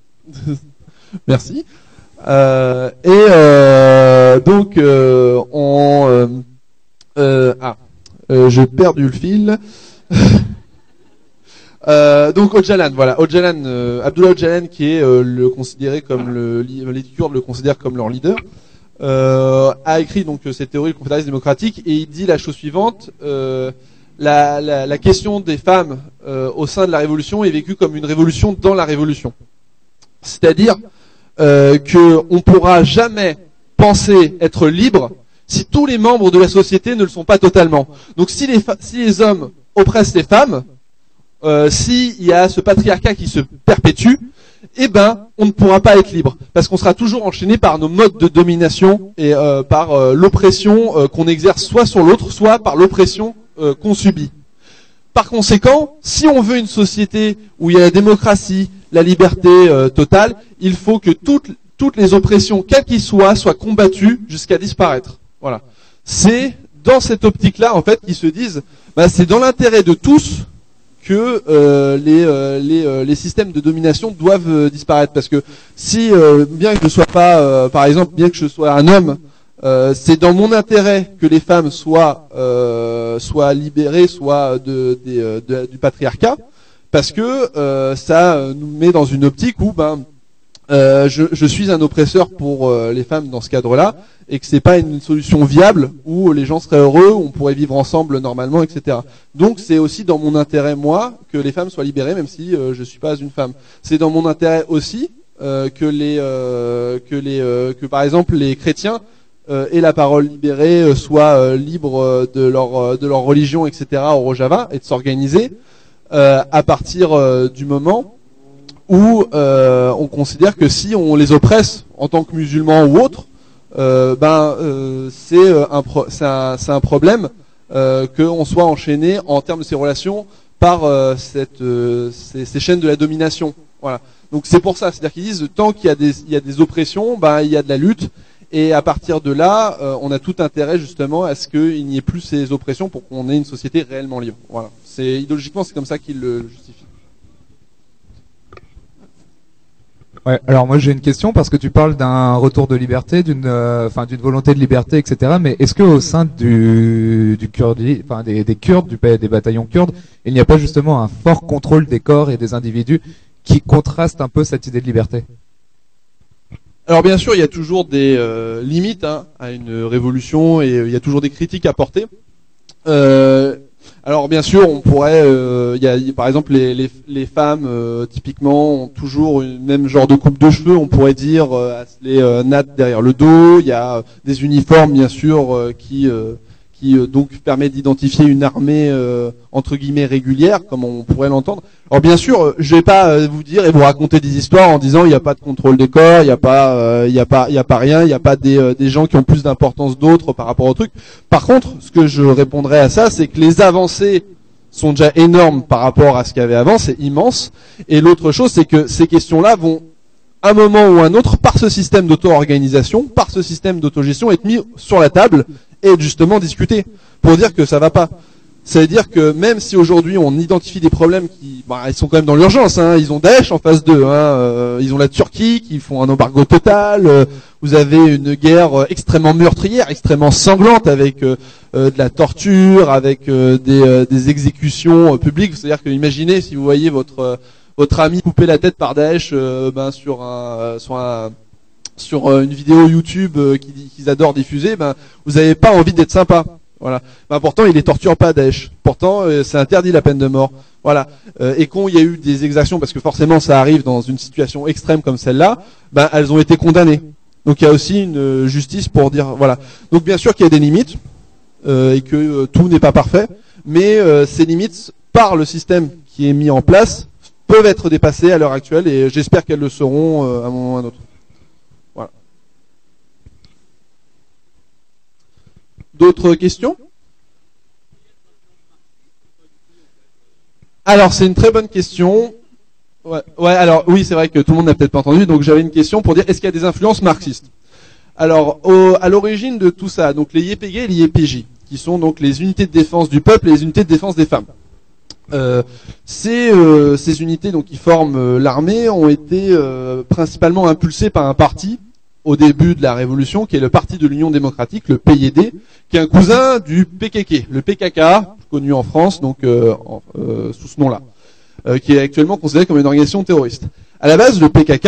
Merci. Euh, et euh, donc euh, on euh, euh, ah euh, j'ai perdu le fil. Euh, donc Öcalan, voilà, Öcalan, euh, Abdullah Öcalan qui est euh, le considéré comme le, les Kurdes le considèrent comme leur leader, euh, a écrit donc cette théorie du confédéralisme démocratique et il dit la chose suivante euh, la, la, la question des femmes euh, au sein de la révolution est vécue comme une révolution dans la révolution, c'est-à-dire euh, que on pourra jamais penser être libre si tous les membres de la société ne le sont pas totalement. Donc si les fa- si les hommes oppressent les femmes, Euh, s'il y a ce patriarcat qui se perpétue, eh ben, on ne pourra pas être libre, parce qu'on sera toujours enchaîné par nos modes de domination et euh, par euh, l'oppression euh, qu'on exerce soit sur l'autre, soit par l'oppression euh, qu'on subit. Par conséquent, si on veut une société où il y a la démocratie, la liberté euh, totale, il faut que toutes toutes les oppressions, quelles qu'elles soient, soient combattues jusqu'à disparaître. Voilà. C'est dans cette optique-là, en fait, qu'ils se disent, bah, c'est dans l'intérêt de tous que euh, les, euh, les, euh, les systèmes de domination doivent euh, disparaître, parce que si euh, bien que je sois pas, euh, par exemple, bien que je sois un homme, euh, c'est dans mon intérêt que les femmes soient euh, soient libérées, soient de, de, de, du patriarcat, parce que euh, ça nous met dans une optique où ben euh, je, je suis un oppresseur pour euh, les femmes dans ce cadre-là, et que c'est pas une solution viable où les gens seraient heureux, où on pourrait vivre ensemble normalement, et cetera. Donc c'est aussi dans mon intérêt, moi, que les femmes soient libérées, même si euh, je suis pas une femme. C'est dans mon intérêt aussi euh, que les euh, que les euh, que par exemple les chrétiens euh, aient la parole libérée, euh, soient euh, libres de leur de leur religion, et cetera au Rojava, et de s'organiser euh, à partir euh, du moment où euh, on considère que si on les oppresse en tant que musulmans ou autres, euh, ben euh, c'est un, pro c'est un, c'est un problème euh, qu'on soit enchaîné en termes de ces relations par euh, cette, euh, ces, ces chaînes de la domination. Voilà. Donc c'est pour ça, c'est-à-dire qu'ils disent tant qu'il y a des, il y a des oppressions, ben il y a de la lutte. Et à partir de là, euh, on a tout intérêt justement à ce qu'il n'y ait plus ces oppressions pour qu'on ait une société réellement libre. Voilà. C'est idéologiquement, c'est comme ça qu'ils le justifient. Ouais. Alors moi j'ai une question parce que tu parles d'un retour de liberté, d'une, enfin euh, d'une volonté de liberté, et cetera. Mais est-ce que au sein du du Kurdi, enfin des, des Kurdes, du des bataillons kurdes, il n'y a pas justement un fort contrôle des corps et des individus qui contraste un peu cette idée de liberté? Alors bien sûr, il y a toujours des euh, limites hein, à une révolution et euh, il y a toujours des critiques à porter. Euh, alors bien sûr, on pourrait, euh, il y a par exemple les, les, les femmes euh, typiquement ont toujours le même genre de coupe de cheveux. On pourrait dire euh, les euh, nattes derrière le dos. Il y a euh, des uniformes bien sûr euh, qui euh, qui euh, donc permet d'identifier une armée euh, entre guillemets régulière, comme on pourrait l'entendre. Alors bien sûr, je vais pas euh, vous dire et vous raconter des histoires en disant il n'y a pas de contrôle des corps, il n'y a pas, euh, il y a pas, il y a pas rien, il n'y a pas des, euh, des gens qui ont plus d'importance d'autres par rapport au truc. Par contre, ce que je répondrais à ça, c'est que les avancées sont déjà énormes par rapport à ce qu'il y avait avant, c'est immense. Et l'autre chose, c'est que ces questions-là vont, à un moment ou un autre, par ce système d'auto-organisation, par ce système d'autogestion, être mis sur la table et être justement discuté pour dire que ça va pas. C'est-à-dire que même si aujourd'hui on identifie des problèmes qui, bah, ils sont quand même dans l'urgence. Hein, ils ont Daesh en face d'eux. Hein, euh, ils ont la Turquie qui font un embargo total. Euh, vous avez une guerre euh, extrêmement meurtrière, extrêmement sanglante, avec euh, euh, de la torture, avec euh, des, euh, des exécutions euh, publiques. C'est-à-dire que imaginez si vous voyez votre euh, votre ami couper la tête par Daesh, euh, ben sur un euh, sur un sur euh, une vidéo YouTube euh, qu'ils qu'ils adorent diffuser, ben vous n'avez pas envie d'être sympa. Voilà. Ben pourtant, il les torture pas, Daesh. Pourtant, euh, c'est interdit la peine de mort. Voilà. Euh, et quand il y a eu des exactions, parce que forcément, ça arrive dans une situation extrême comme celle-là, ben elles ont été condamnées. Donc il y a aussi une euh, justice pour dire, voilà. Donc bien sûr qu'il y a des limites euh, et que euh, tout n'est pas parfait, mais euh, ces limites, par le système qui est mis en place, peuvent être dépassées à l'heure actuelle, et j'espère qu'elles le seront euh, à un moment ou à un autre. Voilà. D'autres questions? Alors c'est une très bonne question. Ouais, ouais, alors oui, c'est vrai que tout le monde n'a peut-être pas entendu, donc j'avais une question pour dire est-ce qu'il y a des influences marxistes? Alors au, à l'origine de tout ça, donc les Y P G et les Y P J, qui sont donc les unités de défense du peuple et les unités de défense des femmes. Euh, ces, euh, ces unités donc qui forment euh, l'armée ont été euh, principalement impulsées par un parti au début de la Révolution, qui est le Parti de l'Union démocratique, le P Y D, qui est un cousin du P K K, le P K K, connu en France, donc euh, en, euh, sous ce nom-là, euh, qui est actuellement considéré comme une organisation terroriste. À la base, le P K K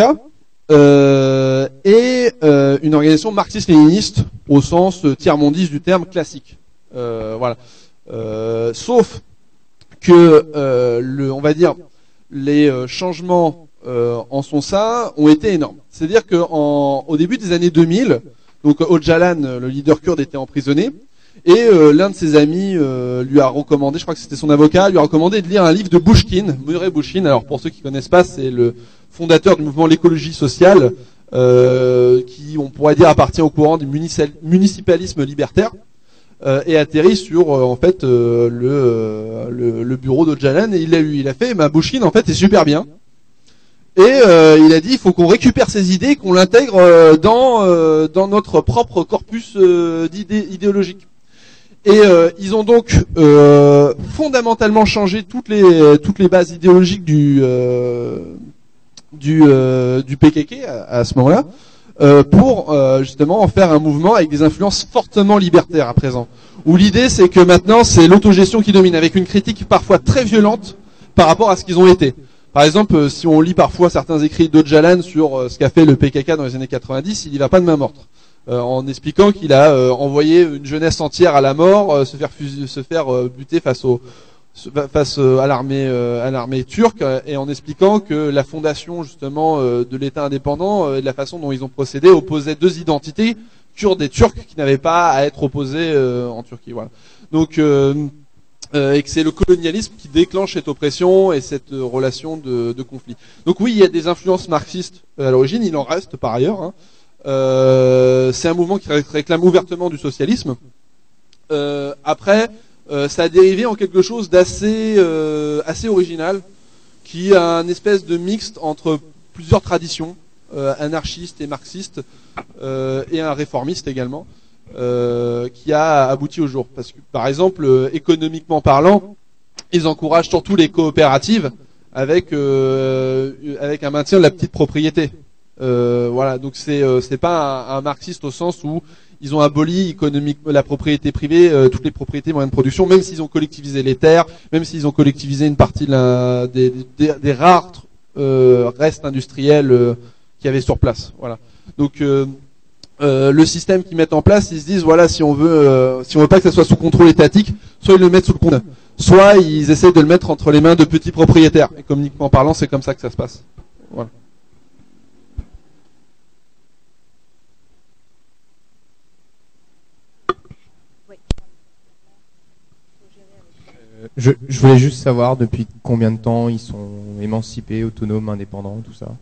euh, est euh, une organisation marxiste-léniniste au sens tiers-mondiste du terme classique. Euh, voilà. Euh, sauf que euh, le, on va dire, les euh, changements Euh, en son sein ont été énormes. C'est-à-dire qu'au début des années deux mille, donc Öcalan, le leader kurde, était emprisonné, et euh, l'un de ses amis euh, lui a recommandé, je crois que c'était son avocat, lui a recommandé de lire un livre de Bouchkine, Murray Bookchin. Alors pour ceux qui connaissent pas, c'est le fondateur du mouvement l'écologie sociale, euh, qui on pourrait dire appartient au courant du municipalisme libertaire, euh, et atterrit sur euh, en fait euh, le, euh, le, le bureau d'Öcalan, et il a eu, il a fait, bah, Bouchkine en fait est super bien. Et euh, il a dit il faut qu'on récupère ces idées, qu'on l'intègre euh, dans euh, dans notre propre corpus euh, d'idées idéologiques. Et euh, ils ont donc euh, fondamentalement changé toutes les toutes les bases idéologiques du euh, du euh, du P K K à, à ce moment-là, euh, pour euh, justement en faire un mouvement avec des influences fortement libertaires à présent. Où l'idée c'est que maintenant c'est l'autogestion qui domine, avec une critique parfois très violente par rapport à ce qu'ils ont été. Par exemple, si on lit parfois certains écrits d'Öcalan sur ce qu'a fait le P K K dans les années quatre-vingt-dix, il y va pas de main morte, euh, en expliquant qu'il a euh, envoyé une jeunesse entière à la mort, euh, se faire fusil, se faire euh, buter face au face euh, à l'armée euh, à l'armée turque, euh, et en expliquant que la fondation justement euh, de l'État indépendant euh, et de la façon dont ils ont procédé opposait deux identités, kurdes et turques, qui n'avaient pas à être opposées euh, en Turquie. Voilà. Donc euh, euh, et que c'est le colonialisme qui déclenche cette oppression et cette euh, relation de, de conflit. Donc oui, il y a des influences marxistes à l'origine, il en reste par ailleurs. Hein. Euh, c'est un mouvement qui réclame ouvertement du socialisme. Euh, après, euh, ça a dérivé en quelque chose d'assez euh, assez original, qui a un espèce de mixte entre plusieurs traditions, euh, anarchistes et marxistes, euh, et un réformiste également, euh, qui a abouti au jour. Parce que, par exemple, euh, économiquement parlant, ils encouragent surtout les coopératives avec euh, avec un maintien de la petite propriété. Euh, voilà, donc c'est euh, c'est pas un, un marxiste au sens où ils ont aboli économiquement la propriété privée, euh, toutes les propriétés moyens de production, même s'ils ont collectivisé les terres, même s'ils ont collectivisé une partie de la, des, des, des rares euh, restes industriels euh, qu'il y avait sur place. Voilà. Donc euh, euh, le système qu'ils mettent en place, ils se disent voilà, si on veut, euh, si on veut pas que ça soit sous contrôle étatique, soit ils le mettent sous le contrôle, soit ils essaient de le mettre entre les mains de petits propriétaires. Économiquement parlant, c'est comme ça que ça se passe. Voilà. Je, je voulais juste savoir depuis combien de temps ils sont émancipés, autonomes, indépendants, tout ça.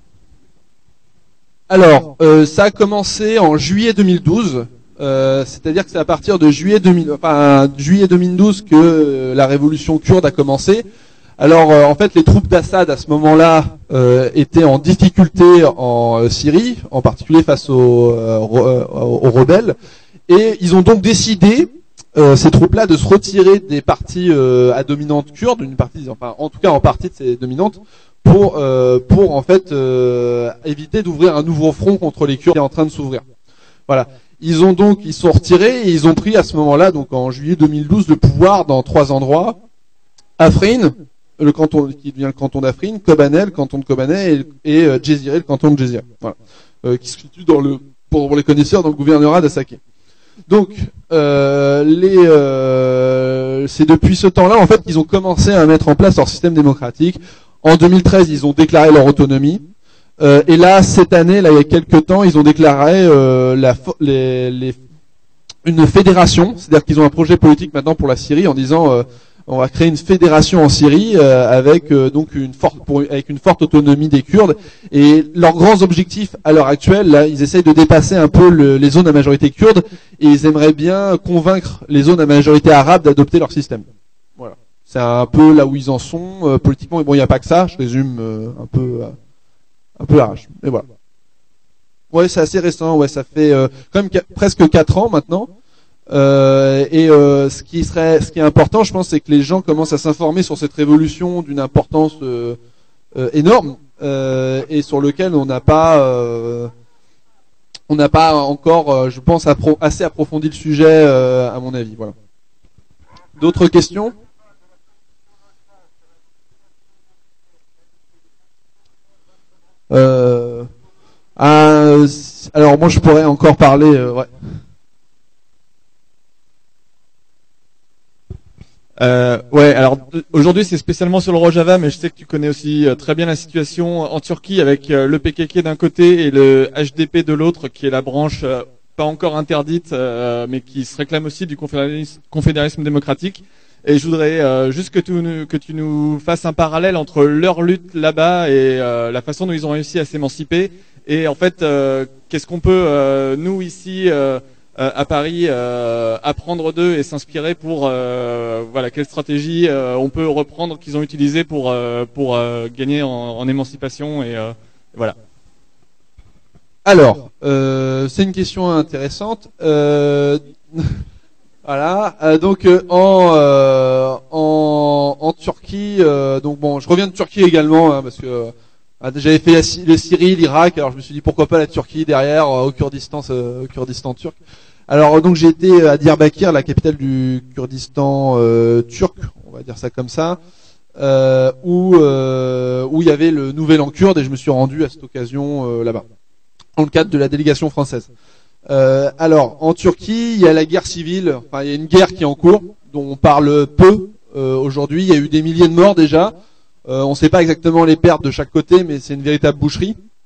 Alors, euh, ça a commencé en juillet deux mille douze, euh, c'est-à-dire que c'est à partir de juillet, deux mille, enfin, juillet deux mille douze que euh, la révolution kurde a commencé. Alors, euh, en fait, les troupes d'Assad à ce moment-là euh, étaient en difficulté en euh, Syrie, en particulier face aux, euh, re, aux rebelles, et ils ont donc décidé Euh, ces troupes-là de se retirer des parties euh, à dominante kurde, une partie, enfin en tout cas en partie de ces dominantes, pour euh, pour en fait euh, éviter d'ouvrir un nouveau front contre les Kurdes qui est en train de s'ouvrir. Voilà. Ils ont donc ils sont retirés et ils ont pris à ce moment-là, donc en juillet deux mille douze, le pouvoir dans trois endroits: Afrin, le canton qui devient le canton d'Afrin, Kobané, le canton de Kobané, et, et euh, Djezireh, le canton de Djezireh. Voilà. Euh, qui se situe dans le, pour les connaisseurs, dans le gouvernorat d'Assaké. Donc, euh, les, euh, c'est depuis ce temps-là, en fait, qu'ils ont commencé à mettre en place leur système démocratique. En deux mille treize, ils ont déclaré leur autonomie. Euh, et là, cette année, là, il y a quelques temps, ils ont déclaré euh, la, les, les, une fédération. C'est-à-dire qu'ils ont un projet politique maintenant pour la Syrie en disant euh, on va créer une fédération en Syrie euh, avec euh, donc une forte pour, avec une forte autonomie des Kurdes. Et leurs grands objectifs à l'heure actuelle, là, ils essayent de dépasser un peu le, les zones à majorité kurde et ils aimeraient bien convaincre les zones à majorité arabe d'adopter leur système. Voilà, c'est un peu là où ils en sont euh, politiquement. Et bon, il n'y a pas que ça. Je résume euh, un peu, euh, un peu large. Et voilà. Ouais, c'est assez récent. Ouais, ça fait euh, quand même presque quatre ans maintenant. Euh, et euh, ce qui serait, ce qui est important, je pense, c'est que les gens commencent à s'informer sur cette révolution d'une importance euh, euh, énorme euh, et sur lequel on n'a pas, euh, on n'a pas encore, euh, je pense, appro- assez approfondi le sujet, euh, à mon avis. Voilà. D'autres questions ? euh, euh, Alors moi, je pourrais encore parler. Euh, ouais. Euh, ouais, alors aujourd'hui c'est spécialement sur le Rojava, mais je sais que tu connais aussi euh, très bien la situation en Turquie avec euh, le P K K d'un côté et le H D P de l'autre, qui est la branche euh, pas encore interdite, euh, mais qui se réclame aussi du confédéralisme, confédéralisme démocratique. Et je voudrais euh, juste que tu, que tu nous fasses un parallèle entre leur lutte là-bas et euh, la façon dont ils ont réussi à s'émanciper. Et en fait, euh, qu'est-ce qu'on peut, euh, nous ici, euh, Euh, à Paris, euh, apprendre d'eux et s'inspirer pour euh, voilà quelle stratégie euh, on peut reprendre qu'ils ont utilisé pour euh, pour euh, gagner en, en émancipation et euh, voilà. Alors, euh, c'est une question intéressante. Euh, voilà. Euh, donc euh, en, euh, en en Turquie, euh, donc bon, je reviens de Turquie également hein, parce que euh, j'avais fait la, le Syrie, l'Irak, alors je me suis dit pourquoi pas la Turquie derrière euh, au Kurdistan, euh, au Kurdistan turc. Alors donc j'ai été à Diyarbakir, la capitale du Kurdistan euh, turc, on va dire ça comme ça, euh, où euh, où il y avait le Nouvel An kurde et je me suis rendu à cette occasion euh, là-bas, dans le cadre de la délégation française. Euh, alors en Turquie, il y a la guerre civile, enfin il y a une guerre qui est en cours, dont on parle peu euh, aujourd'hui. Il y a eu des milliers de morts déjà. Euh, on ne sait pas exactement les pertes de chaque côté, mais c'est une véritable boucherie.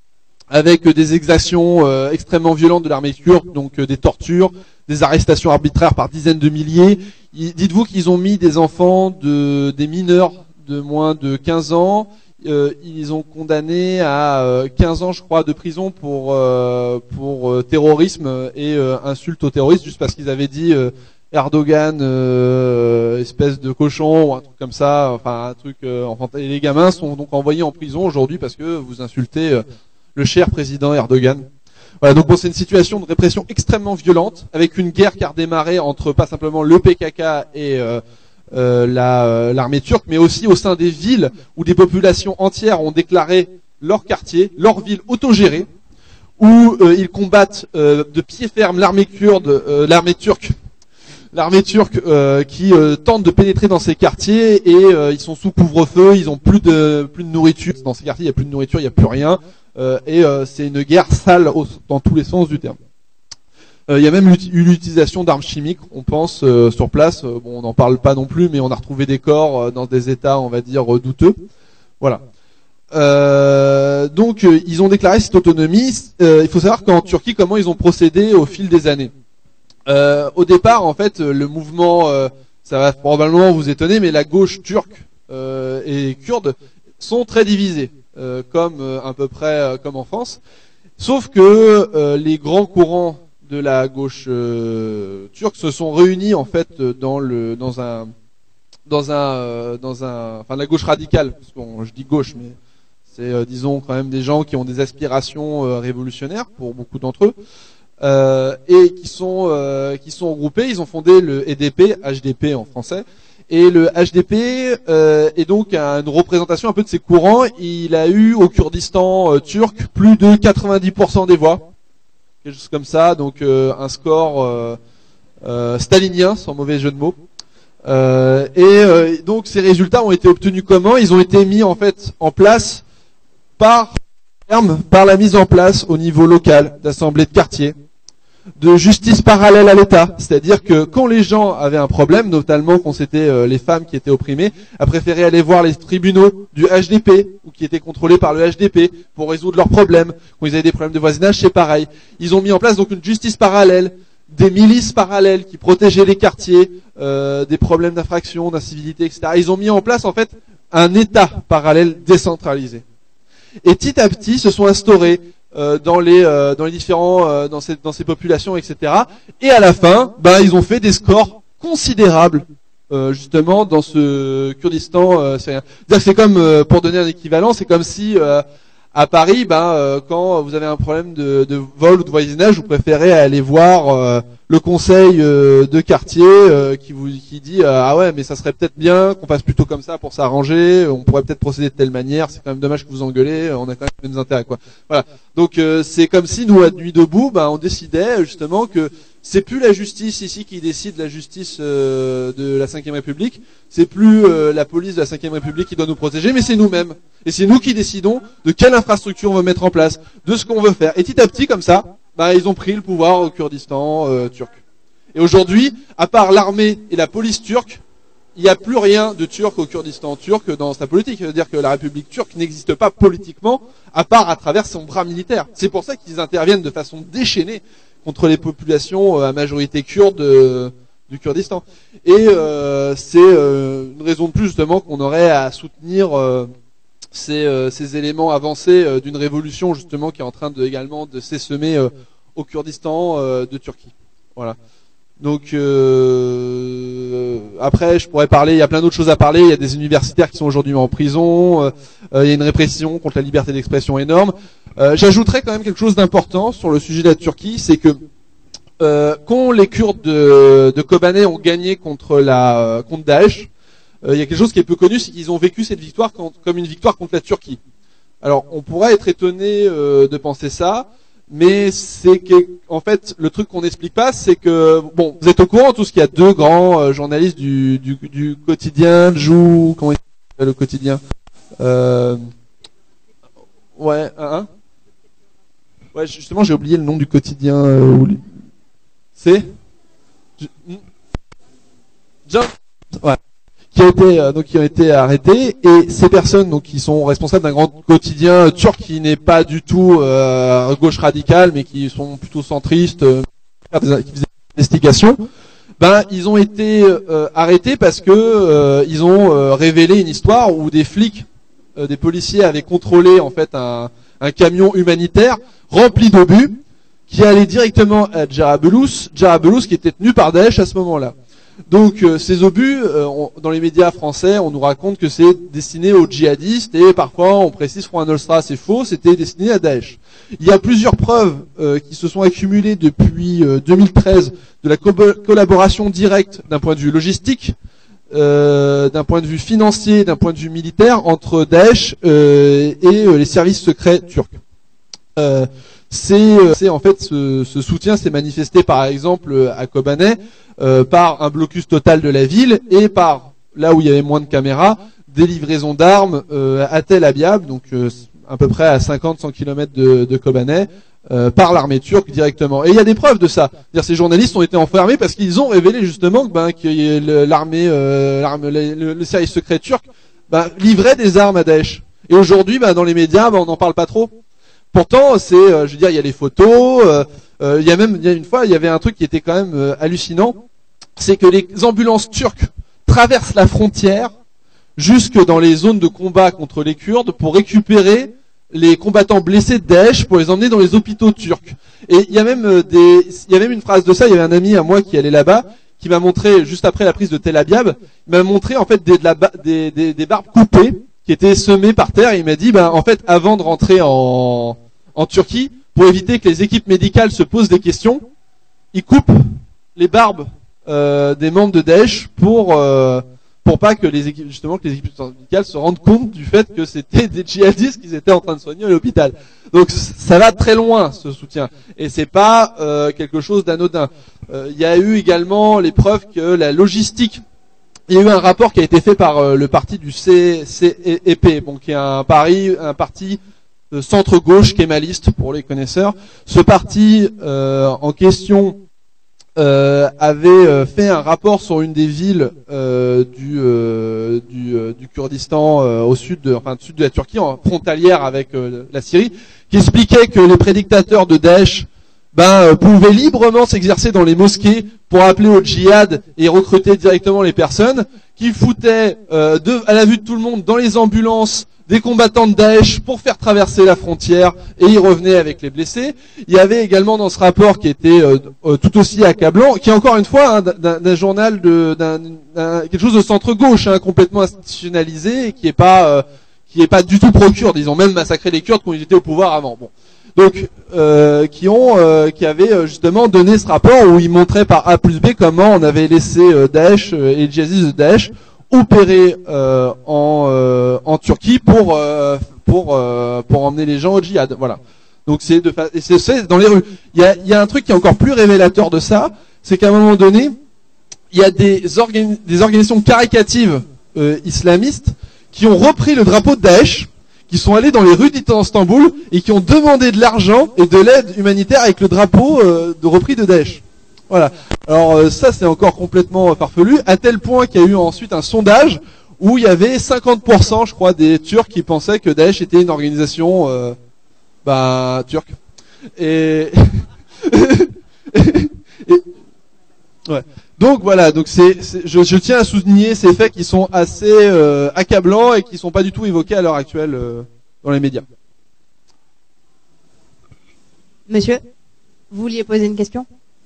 avec des exactions euh, extrêmement violentes de l'armée turque, donc euh, des tortures, des arrestations arbitraires par dizaines de milliers. Ils, dites-vous qu'ils ont mis des enfants, de, des mineurs de moins de quinze ans, euh, ils ont condamné à euh, quinze ans, je crois, de prison pour euh, pour euh, terrorisme et euh, insulte aux terroristes, juste parce qu'ils avaient dit euh, Erdogan, euh, espèce de cochon, ou un truc comme ça, enfin un truc. Euh, enfin, et les gamins sont donc envoyés en prison aujourd'hui parce que vous insultez euh, le cher président Erdogan. Voilà, donc bon, c'est une situation de répression extrêmement violente, avec une guerre qui a redémarré entre pas simplement le P K K et euh, euh, la, euh, l'armée turque, mais aussi au sein des villes où des populations entières ont déclaré leur quartier, leur ville autogérée, où euh, ils combattent euh, de pied ferme l'armée kurde, euh, l'armée turque, l'armée turque euh, qui euh, tente de pénétrer dans ces quartiers, et euh, ils sont sous couvre-feu, ils ont plus de plus de nourriture dans ces quartiers, il y a plus de nourriture, il y a plus rien. Euh, et euh, c'est une guerre sale au, dans tous les sens du terme. Euh, il y a même eu l'utilisation d'armes chimiques, on pense, euh, sur place. Euh, bon, on n'en parle pas non plus, mais on a retrouvé des corps euh, dans des états, on va dire, douteux. Voilà. Euh, donc, euh, ils ont déclaré cette autonomie. Euh, il faut savoir qu'en Turquie, comment ils ont procédé au fil des années. Euh, au départ, en fait, le mouvement, euh, ça va probablement vous étonner, mais la gauche turque euh, et kurde sont très divisés. Euh, comme euh, à peu près euh, comme en France, sauf que euh, les grands courants de la gauche euh, turque se sont réunis en fait dans le dans un dans un euh, dans un enfin la gauche radicale, parce que bon, je dis gauche, mais c'est euh, disons quand même des gens qui ont des aspirations euh, révolutionnaires pour beaucoup d'entre eux, euh, et qui sont euh, qui sont regroupés. Ils ont fondé le H D P, H D P en français. Et le H D P euh, est donc une représentation un peu de ces courants. Il a eu au Kurdistan euh, turc plus de quatre-vingt-dix pour cent des voix, quelque chose comme ça, donc euh, un score euh, euh, stalinien, sans mauvais jeu de mots. Euh, et euh, donc ces résultats ont été obtenus comment? Ils ont été mis en fait en place par par la mise en place au niveau local d'assemblées de quartier, de justice parallèle à l'État, c'est-à-dire que quand les gens avaient un problème, notamment quand c'était euh, les femmes qui étaient opprimées, a préféré aller voir les tribunaux du H D P, ou qui étaient contrôlés par le H D P, pour résoudre leurs problèmes. Quand ils avaient des problèmes de voisinage, c'est pareil. Ils ont mis en place donc une justice parallèle, des milices parallèles qui protégeaient les quartiers, euh, des problèmes d'infraction, d'incivilité, et cetera. Ils ont mis en place en fait un État parallèle décentralisé. Et petit à petit se sont instaurés Euh, dans les euh, dans les différents euh, dans ces dans ces populations, et cetera. Et à la fin, ben ils ont fait des scores considérables euh, justement dans ce Kurdistan euh, syrien. C'est-à-dire que c'est comme euh, pour donner un équivalent, c'est comme si euh, à Paris, ben euh, quand vous avez un problème de, de vol ou de voisinage, vous préférez aller voir euh, le conseil euh, de quartier euh, qui vous qui dit euh, ah ouais mais ça serait peut-être bien qu'on fasse plutôt comme ça pour s'arranger, on pourrait peut-être procéder de telle manière, c'est quand même dommage que vous engueulez, on a quand même les mêmes intérêts quoi. Voilà. Donc euh, c'est comme si nous à Nuit debout, ben on décidait justement que c'est plus la justice ici qui décide, la justice euh, de la cinquième République, c'est plus euh, la police de la cinquième République qui doit nous protéger, mais c'est nous-mêmes. Et c'est nous qui décidons de quelle infrastructure on veut mettre en place, de ce qu'on veut faire. Et petit à petit comme ça, bah, ils ont pris le pouvoir au Kurdistan euh, turc. Et aujourd'hui, à part l'armée et la police turque, il n'y a plus rien de turc au Kurdistan turc dans sa politique. C'est-à-dire que la République turque n'existe pas politiquement, à part à travers son bras militaire. C'est pour ça qu'ils interviennent de façon déchaînée contre les populations à majorité kurde euh, du Kurdistan. Et euh, c'est euh, une raison de plus justement qu'on aurait à soutenir euh, ces, euh, ces éléments avancés euh, d'une révolution justement qui est en train de, également de s'essemer euh, au Kurdistan euh, de Turquie. Voilà. Donc euh, après, je pourrais parler. Il y a plein d'autres choses à parler. Il y a des universitaires qui sont aujourd'hui en prison. Euh, euh, il y a une répression contre la liberté d'expression énorme. Euh, J'ajouterais quand même quelque chose d'important sur le sujet de la Turquie, c'est que euh, quand les Kurdes de, de Kobané ont gagné contre la euh, contre Daesh, euh, il y a quelque chose qui est peu connu, c'est qu'ils ont vécu cette victoire comme une victoire contre la Turquie. Alors, on pourrait être étonné euh, de penser ça. Mais c'est que, en fait, le truc qu'on n'explique pas, c'est que, bon, vous êtes au courant tous qu'il y a deux grands euh, journalistes du, du, du quotidien, Jou, comment il s'appelle le quotidien euh, Ouais, hein Ouais, justement, j'ai oublié le nom du quotidien. Euh, c'est John, ouais, qui a été euh, donc qui ont été arrêtés, et ces personnes donc qui sont responsables d'un grand quotidien turc qui n'est pas du tout euh, gauche radicale, mais qui sont plutôt centristes, euh, qui faisaient des investigations. Ben ils ont été euh, arrêtés parce que euh, ils ont euh, révélé une histoire où des flics, euh, des policiers avaient contrôlé en fait un, un camion humanitaire rempli d'obus qui allait directement à Jarabulus, Jarabulus qui était tenu par Daesh à ce moment-là. Donc euh, ces obus, euh, on, dans les médias français, on nous raconte que c'est destiné aux djihadistes, et parfois on précise Front Nostra, c'est faux, c'était destiné à Daesh. Il y a plusieurs preuves euh, qui se sont accumulées depuis euh, deux mille treize de la co collaboration directe d'un point de vue logistique, euh, d'un point de vue financier, d'un point de vue militaire entre Daesh euh, et euh, les services secrets turcs. Euh, c'est en fait ce, ce soutien s'est manifesté par exemple à Kobané euh, par un blocus total de la ville et par, là où il y avait moins de caméras, des livraisons d'armes euh, à Tel Abyad, donc euh, à peu près à cinquante à cent kilomètres de, de Kobané, euh, par l'armée turque directement. Et il y a des preuves de ça. C'est-à-dire, ces journalistes ont été enfermés parce qu'ils ont révélé justement que, ben, que l'armée, euh, l'arme, le, le, le service secret turc ben, livrait des armes à Daesh. Et aujourd'hui, ben, dans les médias, ben, on n'en parle pas trop. Pourtant, c'est, euh, je veux dire, il y a les photos. Euh, euh, il y a même, il y a une fois, il y avait un truc qui était quand même euh, hallucinant, c'est que les ambulances turques traversent la frontière jusque dans les zones de combat contre les Kurdes pour récupérer les combattants blessés de Daesh pour les emmener dans les hôpitaux turcs. Et il y a même euh, des, il y a même une phrase de ça. Il y avait un ami à moi qui allait là-bas, qui m'a montré juste après la prise de Tel Abyad, il m'a montré en fait des, de la, des, des, des barbes coupées qui étaient semées par terre. Et il m'a dit, ben en fait, avant de rentrer en en Turquie, pour éviter que les équipes médicales se posent des questions, ils coupent les barbes euh, des membres de Daesh pour euh, pour pas que les équipes, justement, que les équipes médicales se rendent compte du fait que c'était des djihadistes qu'ils étaient en train de soigner à l'hôpital. Donc ça va très loin, ce soutien, et c'est pas euh, quelque chose d'anodin. Euh, il y a eu également les preuves que la logistique. Il y a eu un rapport qui a été fait par euh, le parti du C C E P, bon, qui est un, pari, un parti de centre-gauche kémaliste pour les connaisseurs. Ce parti euh, en question euh, avait euh, fait un rapport sur une des villes euh, du, euh, du, euh, du Kurdistan euh, au sud de, enfin, sud de la Turquie, en frontalière avec euh, la Syrie, qui expliquait que les prédicateurs de Daesh ben, euh, pouvaient librement s'exercer dans les mosquées pour appeler au djihad et recruter directement les personnes, qui foutaient euh, de, à la vue de tout le monde dans les ambulances des combattants de Daesh pour faire traverser la frontière, et ils revenaient avec les blessés. Il y avait également dans ce rapport qui était euh, euh, tout aussi accablant, qui est encore une fois hein, d'un journal de d'un quelque chose de centre-gauche, hein, complètement institutionnalisé, et qui est pas euh, qui est pas du tout pro-kurde. Ils ont même massacré les Kurdes quand ils étaient au pouvoir avant. Bon, donc euh, qui ont euh, qui avaient justement donné ce rapport où ils montraient par A plus B comment on avait laissé euh, Daesh euh, et les djihadistes de Daesh opérer euh, en, euh, en Turquie pour euh, pour euh, pour emmener les gens au djihad. Voilà. Donc c'est de et c'est dans les rues. Il y a il y a un truc qui est encore plus révélateur de ça, c'est qu'à un moment donné, il y a des organ des organisations caricatives euh, islamistes qui ont repris le drapeau de Daesh, qui sont allés dans les rues d'Istanbul et qui ont demandé de l'argent et de l'aide humanitaire avec le drapeau euh, de repris de Daesh. Voilà. Alors euh, ça c'est encore complètement euh, farfelu, à tel point qu'il y a eu ensuite un sondage où il y avait cinquante pour cent, je crois, des Turcs qui pensaient que Daesh était une organisation euh, bah, turque. Et... et... ouais. Donc voilà, donc c'est, je, je tiens à souligner ces faits qui sont assez euh, accablants et qui sont pas du tout évoqués à l'heure actuelle euh, dans les médias. Monsieur, vous vouliez poser une question ?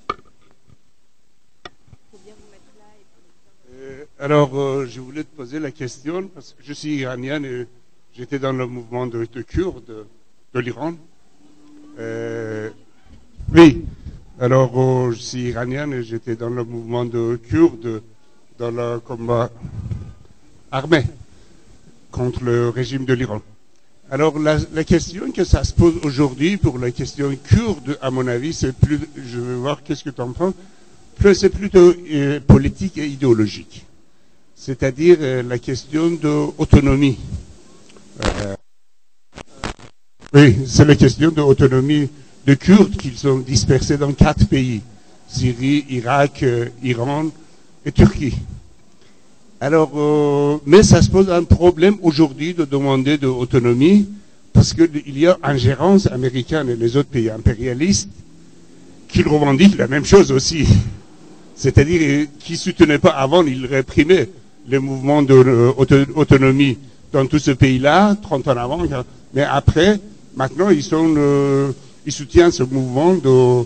Alors, euh, je voulais te poser la question, parce que je suis iranien et j'étais dans le mouvement de, de Kurdes de, de l'Iran. Euh, oui, alors euh, je suis iranien et j'étais dans le mouvement de Kurdes dans le combat armé contre le régime de l'Iran. Alors, la, la question que ça se pose aujourd'hui pour la question kurde, à mon avis, c'est plus, je vais voir qu'est-ce que tu en penses, plus, c'est plutôt euh, politique et idéologique. C'est-à-dire euh, la question d'autonomie. Euh, oui, c'est la question de l'autonomie de Kurdes qui sont dispersés dans quatre pays, Syrie, Irak, euh, Iran et Turquie. Alors, euh, mais ça se pose un problème aujourd'hui de demander de l'autonomie, parce qu'il y a ingérence américaine et les autres pays impérialistes qui revendiquent la même chose aussi. C'est-à-dire qui ne soutenaient pas avant, ils réprimaient les mouvements d'autonomie dans tout ce pays-là, trente ans avant. Mais après, maintenant, ils, sont, euh, ils soutiennent ce mouvement d'autonomie.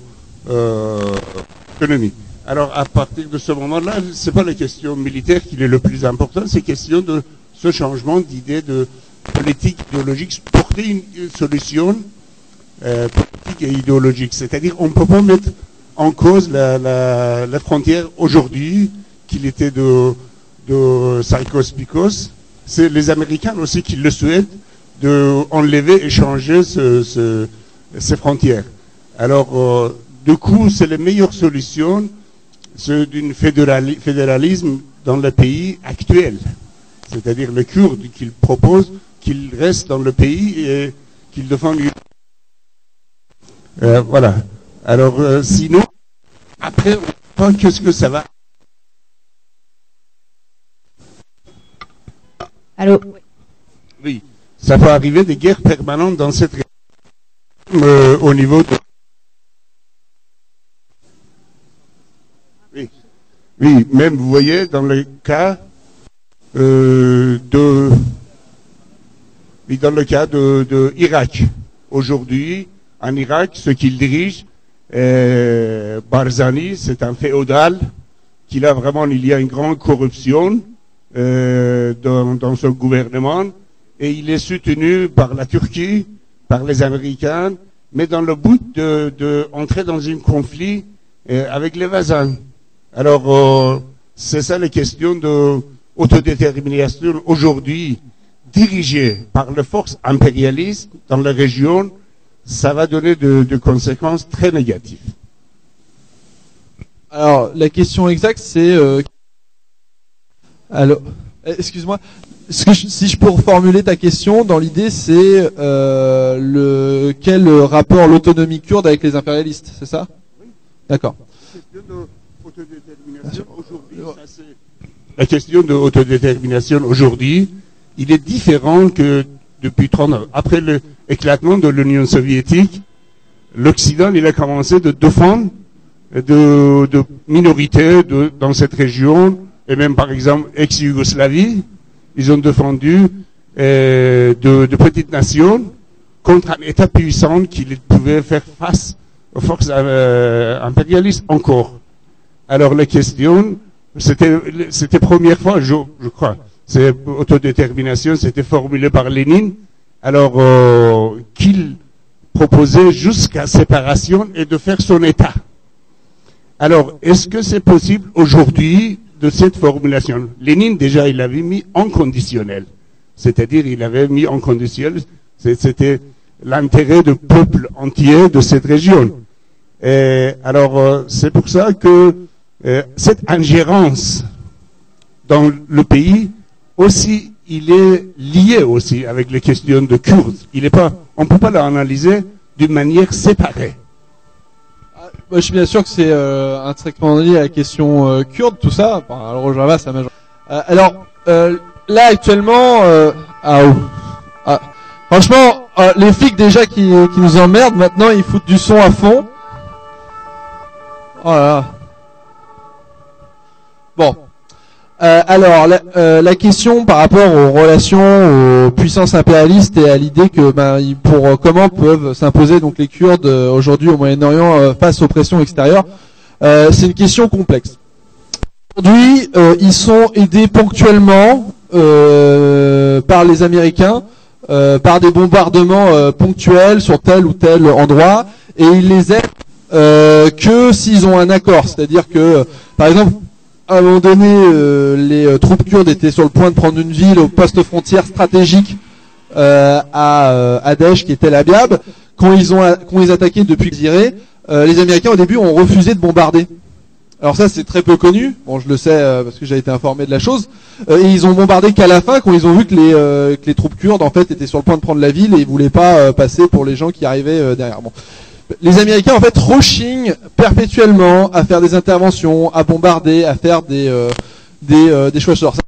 Euh, Alors, à partir de ce moment-là, c'est pas la question militaire qui est le plus important, c'est question de ce changement d'idée de politique idéologique, porter une, une solution euh, politique et idéologique. C'est-à-dire, on ne peut pas mettre en cause la, la, la frontière aujourd'hui, qu'il était de, de Psychos-Picos. C'est les Américains aussi qui le souhaitent, de enlever et changer ce, ce, ces frontières. Alors, euh, du coup, c'est la meilleure solution, c'est d'un fédérali, fédéralisme dans le pays actuel. C'est-à-dire le Kurde qu'il propose, qu'il reste dans le pays et qu'il défende. Euh, voilà. Alors, euh, sinon, après, on voit qu'est-ce que ça va. Allô? Oui. Ça peut arriver des guerres permanentes dans cette région, euh, au niveau de. Oui. Oui, même, vous voyez, dans le cas euh, de. Oui, dans le cas de, de Irak. Aujourd'hui, en Irak, ce qu'il dirige, euh, Barzani, c'est un féodal, qui a vraiment, il y a une grande corruption euh, dans, dans son gouvernement, et il est soutenu par la Turquie, par les Américains, mais dans le but de, de entrer dans un conflit euh, avec les voisins. Alors, euh, c'est ça la question de autodétermination aujourd'hui, dirigée par les forces impérialistes dans la région. Ça va donner de, de conséquences très négatives. Alors, la question exacte, c'est... Euh... Alors, excuse-moi, ce que je, si je peux reformuler ta question, dans l'idée, c'est euh, le quel rapport l'autonomie kurde avec les impérialistes, c'est ça? Oui. D'accord. La question de l'autodétermination aujourd'hui, il est différent que depuis trente ans. Après l'éclatement de l'Union soviétique, l'Occident, il a commencé de défendre de, de minorités de, dans cette région, et même par exemple ex-Yougoslavie, ils ont défendu euh, de, de petites nations contre un État puissant qui pouvait faire face aux forces euh, impérialistes encore. Alors la question, c'était c'était première fois, je, je crois, c'est autodétermination, c'était formulé par Lénine, alors euh, qu'il proposait jusqu'à séparation et de faire son État. Alors, est-ce que c'est possible aujourd'hui de cette formulation? Lénine, déjà, il avait mis en conditionnel. C'est-à-dire, il avait mis en conditionnel, c'était l'intérêt du peuple entier de cette région. Et alors, euh, c'est pour ça que euh, cette ingérence dans le pays, aussi, il est lié aussi avec les questions de Kurdes. Il est pas, on ne peut pas l'analyser d'une manière séparée. Moi, je suis bien sûr que c'est euh, intrinsèquement lié à la question euh, kurde, tout ça. Enfin, le Rojava, ça major... euh, Alors, euh, là, actuellement... Euh... Ah, oh. ah. Franchement, euh, les flics, déjà, qui, qui nous emmerdent, maintenant, ils foutent du son à fond. Oh là là. Bon. Euh, alors, la, euh, la question par rapport aux relations aux puissances impérialistes et à l'idée que, ben, ils, pour euh, comment peuvent s'imposer donc les Kurdes euh, aujourd'hui au Moyen-Orient euh, face aux pressions extérieures, euh, c'est une question complexe. Aujourd'hui, euh, ils sont aidés ponctuellement euh, par les Américains, euh, par des bombardements euh, ponctuels sur tel ou tel endroit, et ils les aident euh, que s'ils ont un accord, c'est-à-dire que, euh, par exemple, à un moment donné, euh, les euh, troupes kurdes étaient sur le point de prendre une ville au poste frontière stratégique euh, à euh, à Daesh, qui était l'Abiab. Quand ils ont quand ils attaquaient depuis Ziré, euh, les Américains au début ont refusé de bombarder. Alors ça, c'est très peu connu. Bon, je le sais euh, parce que j'ai été informé de la chose. Euh, et ils ont bombardé qu'à la fin, quand ils ont vu que les euh, que les troupes kurdes en fait étaient sur le point de prendre la ville et ils voulaient pas euh, passer pour les gens qui arrivaient euh, derrière. Bon. Les Américains en fait rechignent perpétuellement à faire des interventions, à bombarder, à faire des euh, des, euh, des choix. Alors,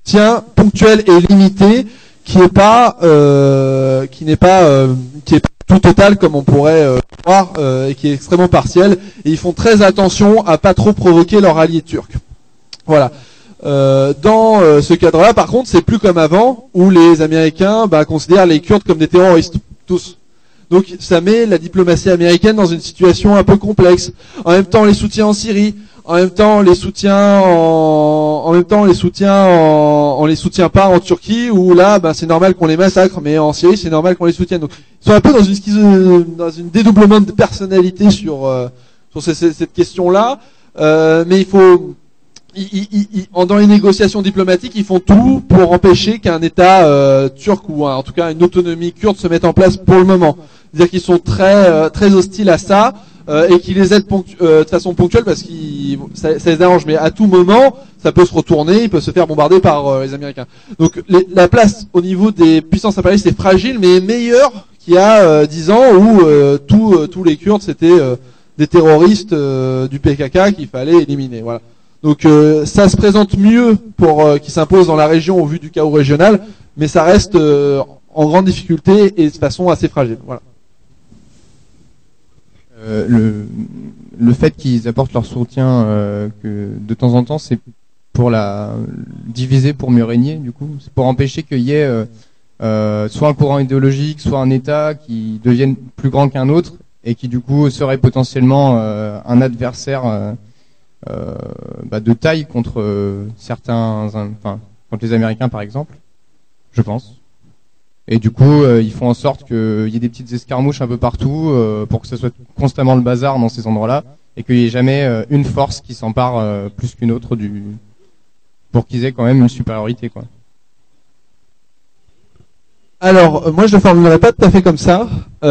soutien ponctuel et limité qui est pas euh, qui n'est pas euh, qui est pas tout total comme on pourrait euh, croire euh, et qui est extrêmement partiel, et ils font très attention à pas trop provoquer leur allié turc. Voilà. Euh, dans euh, ce cadre-là, par contre, c'est plus comme avant où les Américains bah, considèrent les Kurdes comme des terroristes, tous. Donc ça met la diplomatie américaine dans une situation un peu complexe. En même temps, on les soutient en Syrie, en même temps, on les soutient en, en même temps, on les soutient en, on les soutient pas en Turquie où là, bah, c'est normal qu'on les massacre, mais en Syrie, c'est normal qu'on les soutienne. Donc ils sont un peu dans une schizo... dans une dédoublement de personnalité sur euh, sur ces, ces, cette question-là, euh, mais il faut Ils, ils, ils, dans les négociations diplomatiques, ils font tout pour empêcher qu'un État euh, turc ou un, en tout cas une autonomie kurde se mette en place pour le moment. C'est-à-dire qu'ils sont très euh, très hostiles à ça euh, et qu'ils les aident ponctu- euh, de façon ponctuelle parce qu'ils ça, ça les arrange. Mais à tout moment, ça peut se retourner, ils peuvent se faire bombarder par euh, les Américains. Donc les, la place au niveau des puissances impérialistes est fragile, mais meilleure qu'il y a euh, dix ans où euh, tous euh, tous les Kurdes c'était euh, des terroristes euh, du P K K qu'il fallait éliminer. Voilà. Donc euh, ça se présente mieux pour euh, qui s'impose dans la région au vu du chaos régional, mais ça reste euh, en grande difficulté et de façon assez fragile. Voilà. Euh, le, le fait qu'ils apportent leur soutien euh, que de temps en temps, c'est pour la diviser pour mieux régner. Du coup, c'est pour empêcher qu'il y ait euh, euh, soit un courant idéologique, soit un État qui devienne plus grand qu'un autre et qui du coup serait potentiellement euh, un adversaire. Euh, Euh, bah, de taille contre euh, certains, enfin contre les Américains par exemple, je pense. Et du coup, euh, ils font en sorte qu'il y ait des petites escarmouches un peu partout euh, pour que ce soit constamment le bazar dans ces endroits-là et qu'il n'y ait jamais euh, une force qui s'empare euh, plus qu'une autre du, pour qu'ils aient quand même une supériorité, quoi. Alors, euh, moi je ne le formulerai pas tout à fait comme ça.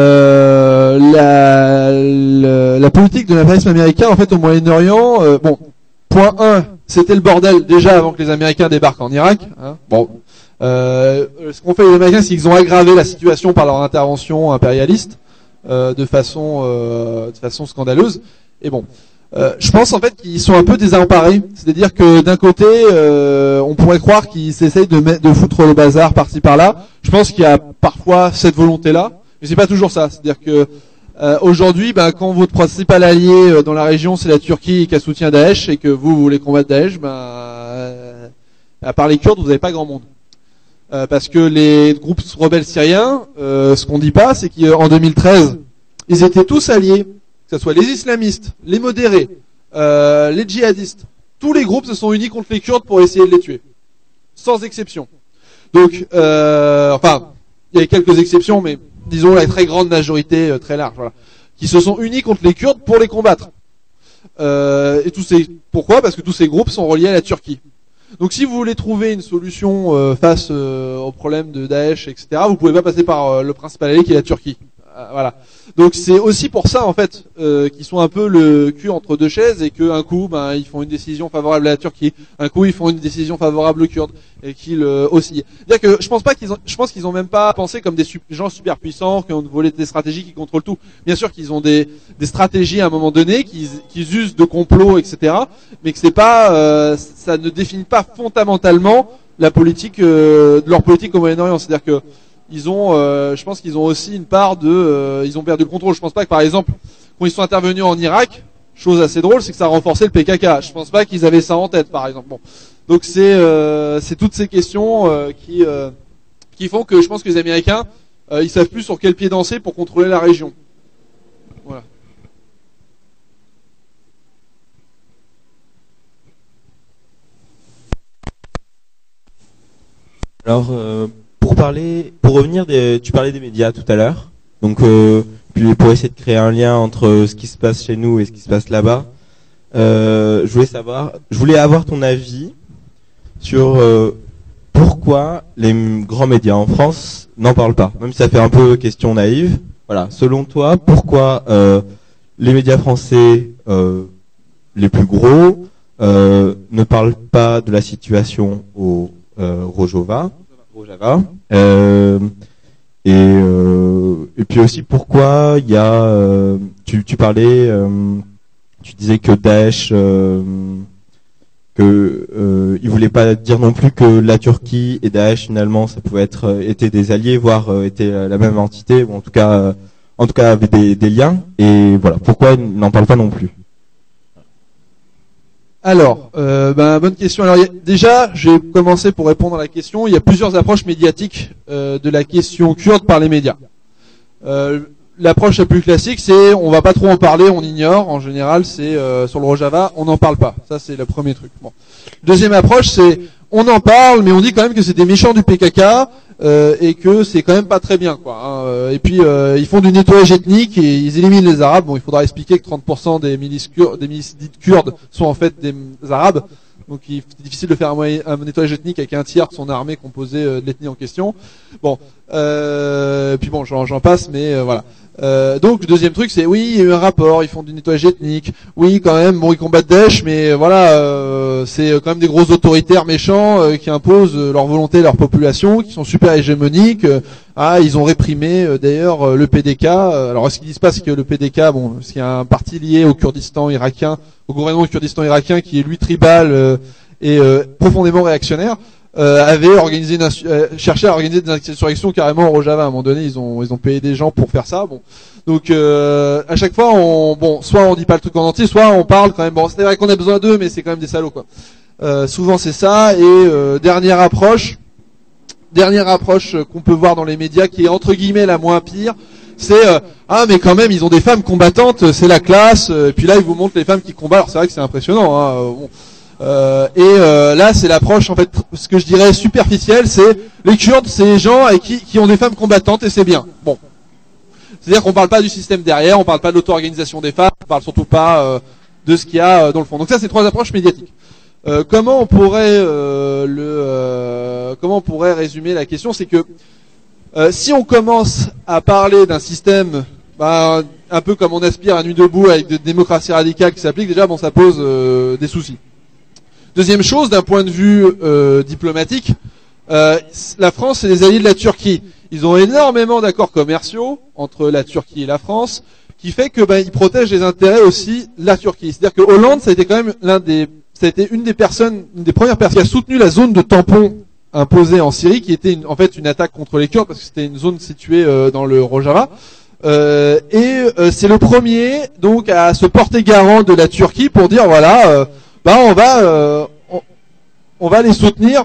Euh, la, la, la politique de l'impérialisme américain, en fait, au Moyen-Orient, euh, bon, point un, c'était le bordel déjà avant que les Américains débarquent en Irak. Hein. Bon, euh, ce qu'ont fait les Américains, c'est qu'ils ont aggravé la situation par leur intervention impérialiste euh, de façon, euh, de façon scandaleuse. Et bon. Euh, je pense en fait qu'ils sont un peu désemparés, c'est-à-dire que d'un côté, euh, on pourrait croire qu'ils essayent de, mettre, de foutre le bazar par-ci par-là. Je pense qu'il y a parfois cette volonté-là, mais c'est pas toujours ça. C'est-à-dire que euh, aujourd'hui, ben, quand votre principal allié euh, dans la région c'est la Turquie qui soutient Daesh et que vous, vous voulez combattre Daesh, ben, euh, à part les Kurdes, vous n'avez pas grand monde. Euh, parce que les groupes rebelles syriens, euh, ce qu'on dit pas, c'est qu'en deux mille treize, ils étaient tous alliés. Que ce soit les islamistes, les modérés, euh, les djihadistes, tous les groupes se sont unis contre les Kurdes pour essayer de les tuer, sans exception. Donc, euh, enfin, il y a quelques exceptions, mais disons la très grande majorité, euh, très large, voilà, qui se sont unis contre les Kurdes pour les combattre. Euh, et tous ces, pourquoi ? Parce que tous ces groupes sont reliés à la Turquie. Donc, si vous voulez trouver une solution euh, face euh, au problème de Daesh, et cetera, vous pouvez pas passer par euh, le principal allié qui est la Turquie. Voilà. Donc c'est aussi pour ça en fait euh, qu'ils sont un peu le cul entre deux chaises et qu'un coup ben ils font une décision favorable à la Turquie, un coup ils font une décision favorable aux Kurdes et qu'ils euh, oscillent. C'est-à-dire que je pense pas qu'ils ont, je pense qu'ils ont même pas pensé comme des su- gens super puissants qui ont volé des stratégies qui contrôlent tout. Bien sûr qu'ils ont des, des stratégies à un moment donné, qu'ils, qu'ils usent de complots, et cetera. Mais que c'est pas, euh, ça ne définit pas fondamentalement la politique euh, de leur politique au Moyen-Orient. C'est-à-dire que ils ont, euh, je pense qu'ils ont aussi une part de, euh, ils ont perdu le contrôle. Je pense pas que par exemple, quand ils sont intervenus en Irak, chose assez drôle, c'est que ça a renforcé le P K K. Je pense pas qu'ils avaient ça en tête, par exemple. Bon, donc c'est, euh, c'est toutes ces questions euh, qui, euh, qui font que je pense que les Américains, euh, ils savent plus sur quel pied danser pour contrôler la région. Voilà. Alors. Euh... Pour parler, pour revenir, des, tu parlais des médias tout à l'heure, donc euh, puis pour essayer de créer un lien entre ce qui se passe chez nous et ce qui se passe là-bas, euh, je voulais savoir, je voulais avoir ton avis sur euh, pourquoi les grands médias en France n'en parlent pas, même si ça fait un peu question naïve. Voilà, selon toi, pourquoi euh, les médias français, euh, les plus gros, euh, ne parlent pas de la situation au euh, Rojava? Java. Euh, et, euh, et puis aussi pourquoi il y a, euh, tu, tu parlais, euh, tu disais que Daesh, euh, que euh, il voulait voulait pas dire non plus que la Turquie et Daesh finalement ça pouvait être euh, étaient des alliés, voire euh, étaient la même entité, ou en tout cas, euh, en tout cas avaient des, des liens. Et voilà, pourquoi ils n'en parlent pas non plus? Alors, euh, ben, bonne question. Alors, y a, déjà, j'ai commencé pour répondre à la question. Il y a plusieurs approches médiatiques euh, de la question kurde par les médias. Euh, L'approche la plus classique, c'est on va pas trop en parler, on ignore. En général, c'est euh, sur le Rojava, on n'en parle pas. Ça, c'est le premier truc. Bon. Deuxième approche, c'est on en parle, mais on dit quand même que c'est des méchants du P K K euh, et que c'est quand même pas très bien, quoi. Hein. Et puis euh, ils font du nettoyage ethnique et ils éliminent les Arabes. Bon, il faudra expliquer que trente pour cent des milices kurdes, des milices dites kurdes sont en fait des Arabes. Donc il est difficile de faire un, moyen, un nettoyage ethnique avec un tiers de son armée composée euh, de l'ethnie en question. Bon, euh, puis bon, j'en passe, mais euh, voilà. Euh, donc le deuxième truc, c'est oui, il y a eu un rapport, ils font du nettoyage ethnique. Oui, quand même, bon, ils combattent Daesh, mais voilà, euh, c'est quand même des gros autoritaires méchants euh, qui imposent leur volonté à leur population, qui sont super hégémoniques. Euh, ah, ils ont réprimé euh, d'ailleurs euh, le P D K. Alors ce qu'ils disent pas, c'est que le P D K, bon, parce qu'il y a un parti lié au Kurdistan irakien, au gouvernement du Kurdistan irakien, qui est lui tribal euh, et euh, profondément réactionnaire. Euh, avait organisé une euh, cherché à organiser des insurrections carrément au Rojava. À un moment donné, ils ont ils ont payé des gens pour faire ça. Bon, donc euh, à chaque fois, on bon, soit on dit pas le truc en entier, soit on parle quand même. Bon, c'est vrai qu'on a besoin d'eux, mais c'est quand même des salauds, quoi. Euh, souvent c'est ça. Et euh, dernière approche, dernière approche qu'on peut voir dans les médias, qui est entre guillemets la moins pire, c'est euh, ah mais quand même ils ont des femmes combattantes, c'est la classe. Et puis là ils vous montrent les femmes qui combattent. Alors c'est vrai que c'est impressionnant. Hein, bon. Euh, et euh, là, c'est l'approche en fait, ce que je dirais superficielle, c'est les Kurdes, c'est les gens avec qui, qui ont des femmes combattantes et c'est bien. Bon, c'est-à-dire qu'on parle pas du système derrière, on parle pas de l'auto-organisation des femmes, on parle surtout pas euh, de ce qu'il y a euh, dans le fond. Donc ça, c'est trois approches médiatiques. Euh, comment on pourrait euh, le, euh, comment on pourrait résumer la question, c'est que euh, si on commence à parler d'un système, bah, un peu comme on aspire à Nuit debout avec de démocratie radicale qui s'applique, déjà, bon, ça pose euh, des soucis. Deuxième chose, d'un point de vue euh, diplomatique, euh, la France et les alliés de la Turquie. Ils ont énormément d'accords commerciaux entre la Turquie et la France, qui fait que ben, ils protègent les intérêts aussi de la Turquie. C'est-à-dire que Hollande, ça a été quand même l'un des, ça a été une des personnes, une des premières personnes qui a soutenu la zone de tampon imposée en Syrie, qui était une, en fait une attaque contre les Kurdes parce que c'était une zone située euh, dans le Rojava. Euh, et euh, c'est le premier donc à se porter garant de la Turquie pour dire voilà. Euh, Bah on va euh, on, on va les soutenir,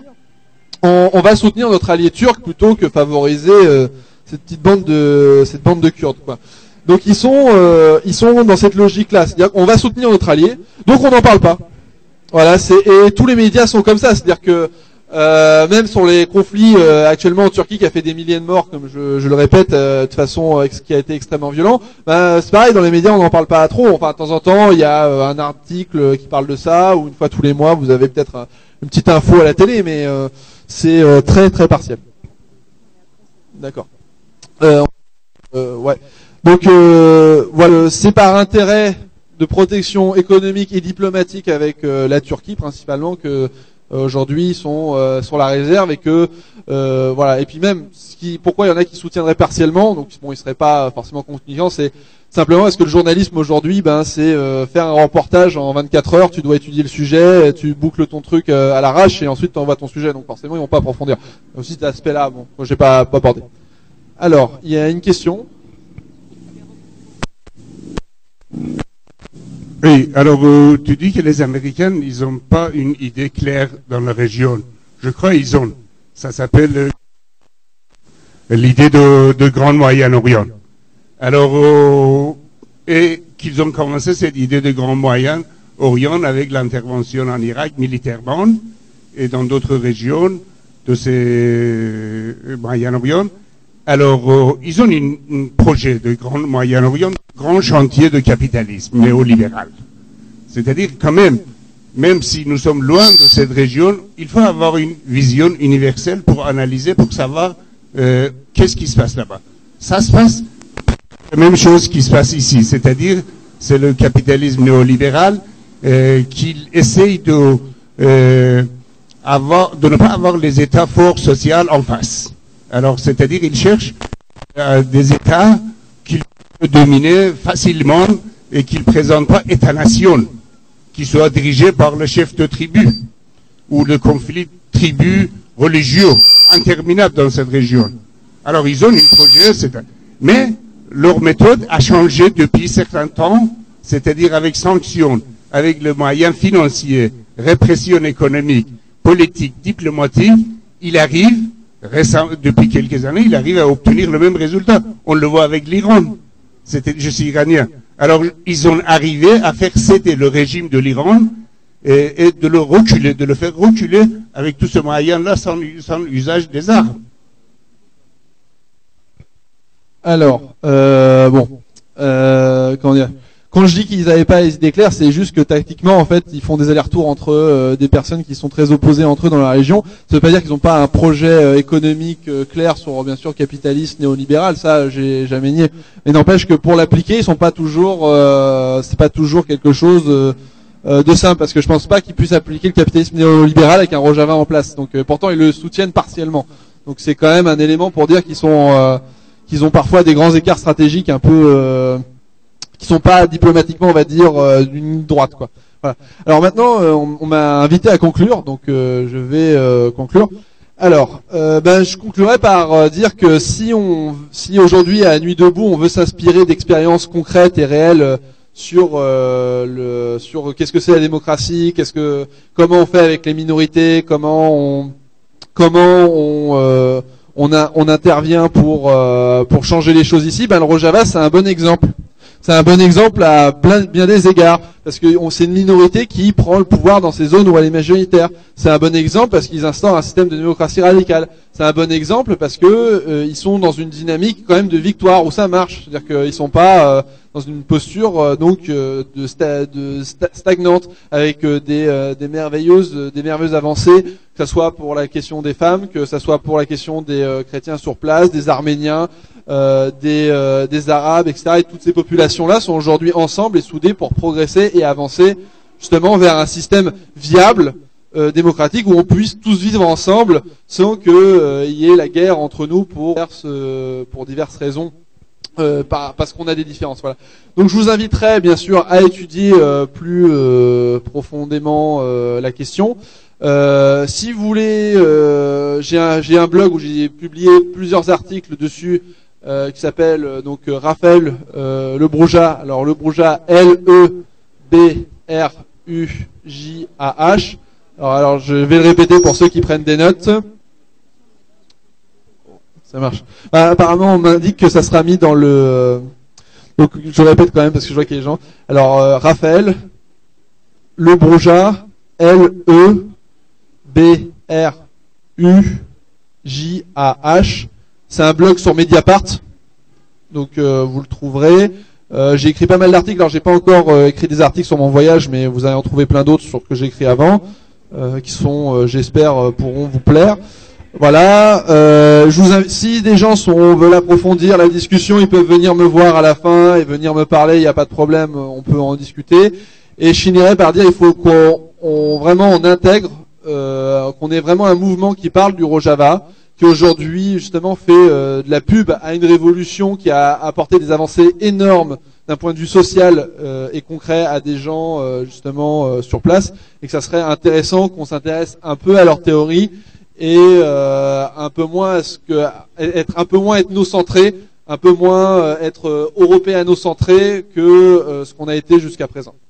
on, on va soutenir notre allié turc plutôt que favoriser euh, cette petite bande de cette bande de Kurdes, quoi. Donc ils sont euh, ils sont dans cette logique-là, c'est-à-dire qu'on va soutenir notre allié, donc on n'en parle pas. Voilà, c'est et tous les médias sont comme ça, c'est-à-dire que euh, même sur les conflits euh, actuellement en Turquie qui a fait des milliers de morts, comme je, je le répète, euh, de façon euh, qui a été extrêmement violent, bah, c'est pareil, dans les médias on n'en parle pas trop. Enfin, de temps en temps il y a euh, un article qui parle de ça, ou une fois tous les mois vous avez peut-être un, une petite info à la télé, mais euh, c'est euh, très très partiel. D'accord. Euh, euh, ouais. Donc euh, voilà, c'est par intérêt de protection économique et diplomatique avec euh, la Turquie principalement que aujourd'hui ils sont euh, sur la réserve et que euh, voilà, et puis même ce qui, pourquoi il y en a qui soutiendraient partiellement, donc bon ils seraient pas forcément contingents, c'est simplement parce que le journalisme aujourd'hui ben c'est euh, faire un reportage en vingt-quatre heures, tu dois étudier le sujet, tu boucles ton truc euh, à l'arrache et ensuite tu envoies ton sujet, donc forcément ils vont pas approfondir. Aussi cet aspect là, bon moi j'ai pas, pas abordé. Alors il y a une question. Oui, alors euh, tu dis que les Américains, ils n'ont pas une idée claire dans la région. Je crois qu'ils ont. Ça s'appelle euh, l'idée de, de Grand Moyen-Orient. Alors, euh, et qu'ils ont commencé cette idée de Grand Moyen-Orient avec l'intervention en Irak militairement et dans d'autres régions de ces euh, Moyen-Orient. Alors, euh, ils ont un projet de Grand Moyen-Orient, grand chantier de capitalisme néolibéral. C'est-à-dire, quand même, même si nous sommes loin de cette région, il faut avoir une vision universelle pour analyser, pour savoir euh, qu'est-ce qui se passe là-bas. Ça se passe la même chose qui se passe ici, c'est-à-dire, c'est le capitalisme néolibéral euh, qui essaye de, euh, avoir, de ne pas avoir les États forts sociaux en face. Alors, c'est-à-dire, il cherche euh, des États qu'il peut dominer facilement et qu'il ne présentent pas État-nation, qui soient dirigés par le chef de tribu. ou de conflits tribus religieux interminables dans cette région. Alors ils ont un projet, mais leur méthode a changé depuis certain temps, c'est-à-dire avec sanctions, avec les moyens financiers, répression économique, politique, diplomatique, il arrive, récemment, depuis quelques années, il arrive à obtenir le même résultat. On le voit avec l'Iran. C'était, je suis iranien. Alors, ils ont arrivé à faire céder le régime de l'Iran et, et de le reculer, de le faire reculer avec tout ce moyen-là sans, sans usage des armes. Alors, euh, bon, euh, comment dire, quand je dis qu'ils n'avaient pas les idées claires, c'est juste que tactiquement, en fait, ils font des allers-retours entre euh, des personnes qui sont très opposées entre eux dans la région. Ça veut pas dire qu'ils n'ont pas un projet euh, économique euh, clair sur, bien sûr, capitaliste, néolibéral. Ça, j'ai jamais nié. Mais n'empêche que pour l'appliquer, ils sont pas toujours, euh, c'est pas toujours quelque chose euh, euh, de simple, parce que je pense pas qu'ils puissent appliquer le capitalisme néolibéral avec un Rojava en place. Donc, euh, pourtant, ils le soutiennent partiellement. Donc, c'est quand même un élément pour dire qu'ils sont, euh, qu'ils ont parfois des grands écarts stratégiques un peu. Euh, qui sont pas diplomatiquement, on va dire, euh, d'une ligne droite, quoi. Voilà. Alors maintenant, euh, on, on m'a invité à conclure, donc euh, je vais euh, conclure. Alors, euh, ben, je conclurai par euh, dire que si on, si aujourd'hui à Nuit debout, on veut s'inspirer d'expériences concrètes et réelles euh, sur euh, le, sur qu'est-ce que c'est la démocratie, qu'est-ce que, comment on fait avec les minorités, comment on, comment on, euh, on, a, on intervient pour euh, pour changer les choses ici. Ben, le Rojava, c'est un bon exemple. C'est un bon exemple à plein, bien des égards, parce que on, c'est une minorité qui prend le pouvoir dans ces zones où elle est majoritaire. C'est un bon exemple parce qu'ils instaurent un système de démocratie radicale. C'est un bon exemple parce que euh, ils sont dans une dynamique quand même de victoire où ça marche. C'est-à-dire qu'ils sont pas euh, dans une posture euh, donc euh, de, sta, de sta, stagnante avec euh, des, euh, des merveilleuses, des merveilleuses avancées, que ça soit pour la question des femmes, que ça soit pour la question des euh, chrétiens sur place, des Arméniens. Euh, des, euh, des Arabes, et cetera. Et toutes ces populations-là sont aujourd'hui ensemble et soudées pour progresser et avancer justement vers un système viable, euh, démocratique, où on puisse tous vivre ensemble sans qu'il euh, y ait la guerre entre nous pour diverses, euh, pour diverses raisons, euh, par, parce qu'on a des différences. Voilà. Donc je vous inviterai bien sûr à étudier euh, plus euh, profondément euh, la question. Euh, si vous voulez, euh, j'ai un, j'ai un blog où j'ai publié plusieurs articles dessus. Euh, qui s'appelle euh, donc euh, Raphaël euh, Le Brouja. Alors Le Brouja, L E B R U J A H. Alors, alors je vais le répéter pour ceux qui prennent des notes. Ça marche. Bah, apparemment on m'indique que ça sera mis dans le. Euh, donc je répète quand même parce que je vois qu'il y a des gens. Alors euh, Raphaël Le Brouja, L E B R U J A H. C'est un blog sur Mediapart, donc euh, vous le trouverez. Euh, j'ai écrit pas mal d'articles, alors j'ai pas encore euh, écrit des articles sur mon voyage, mais vous allez en trouver plein d'autres sur ce que j'ai écrit avant, euh, qui sont, euh, j'espère, euh, pourront vous plaire. Voilà. Euh, je vous invite, si des gens sont, veulent approfondir la discussion, ils peuvent venir me voir à la fin et venir me parler. Il n'y a pas de problème, on peut en discuter. Et je finirai par dire, il faut qu'on on, vraiment on intègre, euh, qu'on ait vraiment un mouvement qui parle du Rojava, qui aujourd'hui justement fait euh, de la pub à une révolution qui a apporté des avancées énormes d'un point de vue social euh, et concret à des gens euh, justement euh, sur place, et que ça serait intéressant qu'on s'intéresse un peu à leur théorie et euh, un peu moins à ce que être un peu moins ethnocentré, un peu moins euh, être euh, européano-centré que euh, ce qu'on a été jusqu'à présent.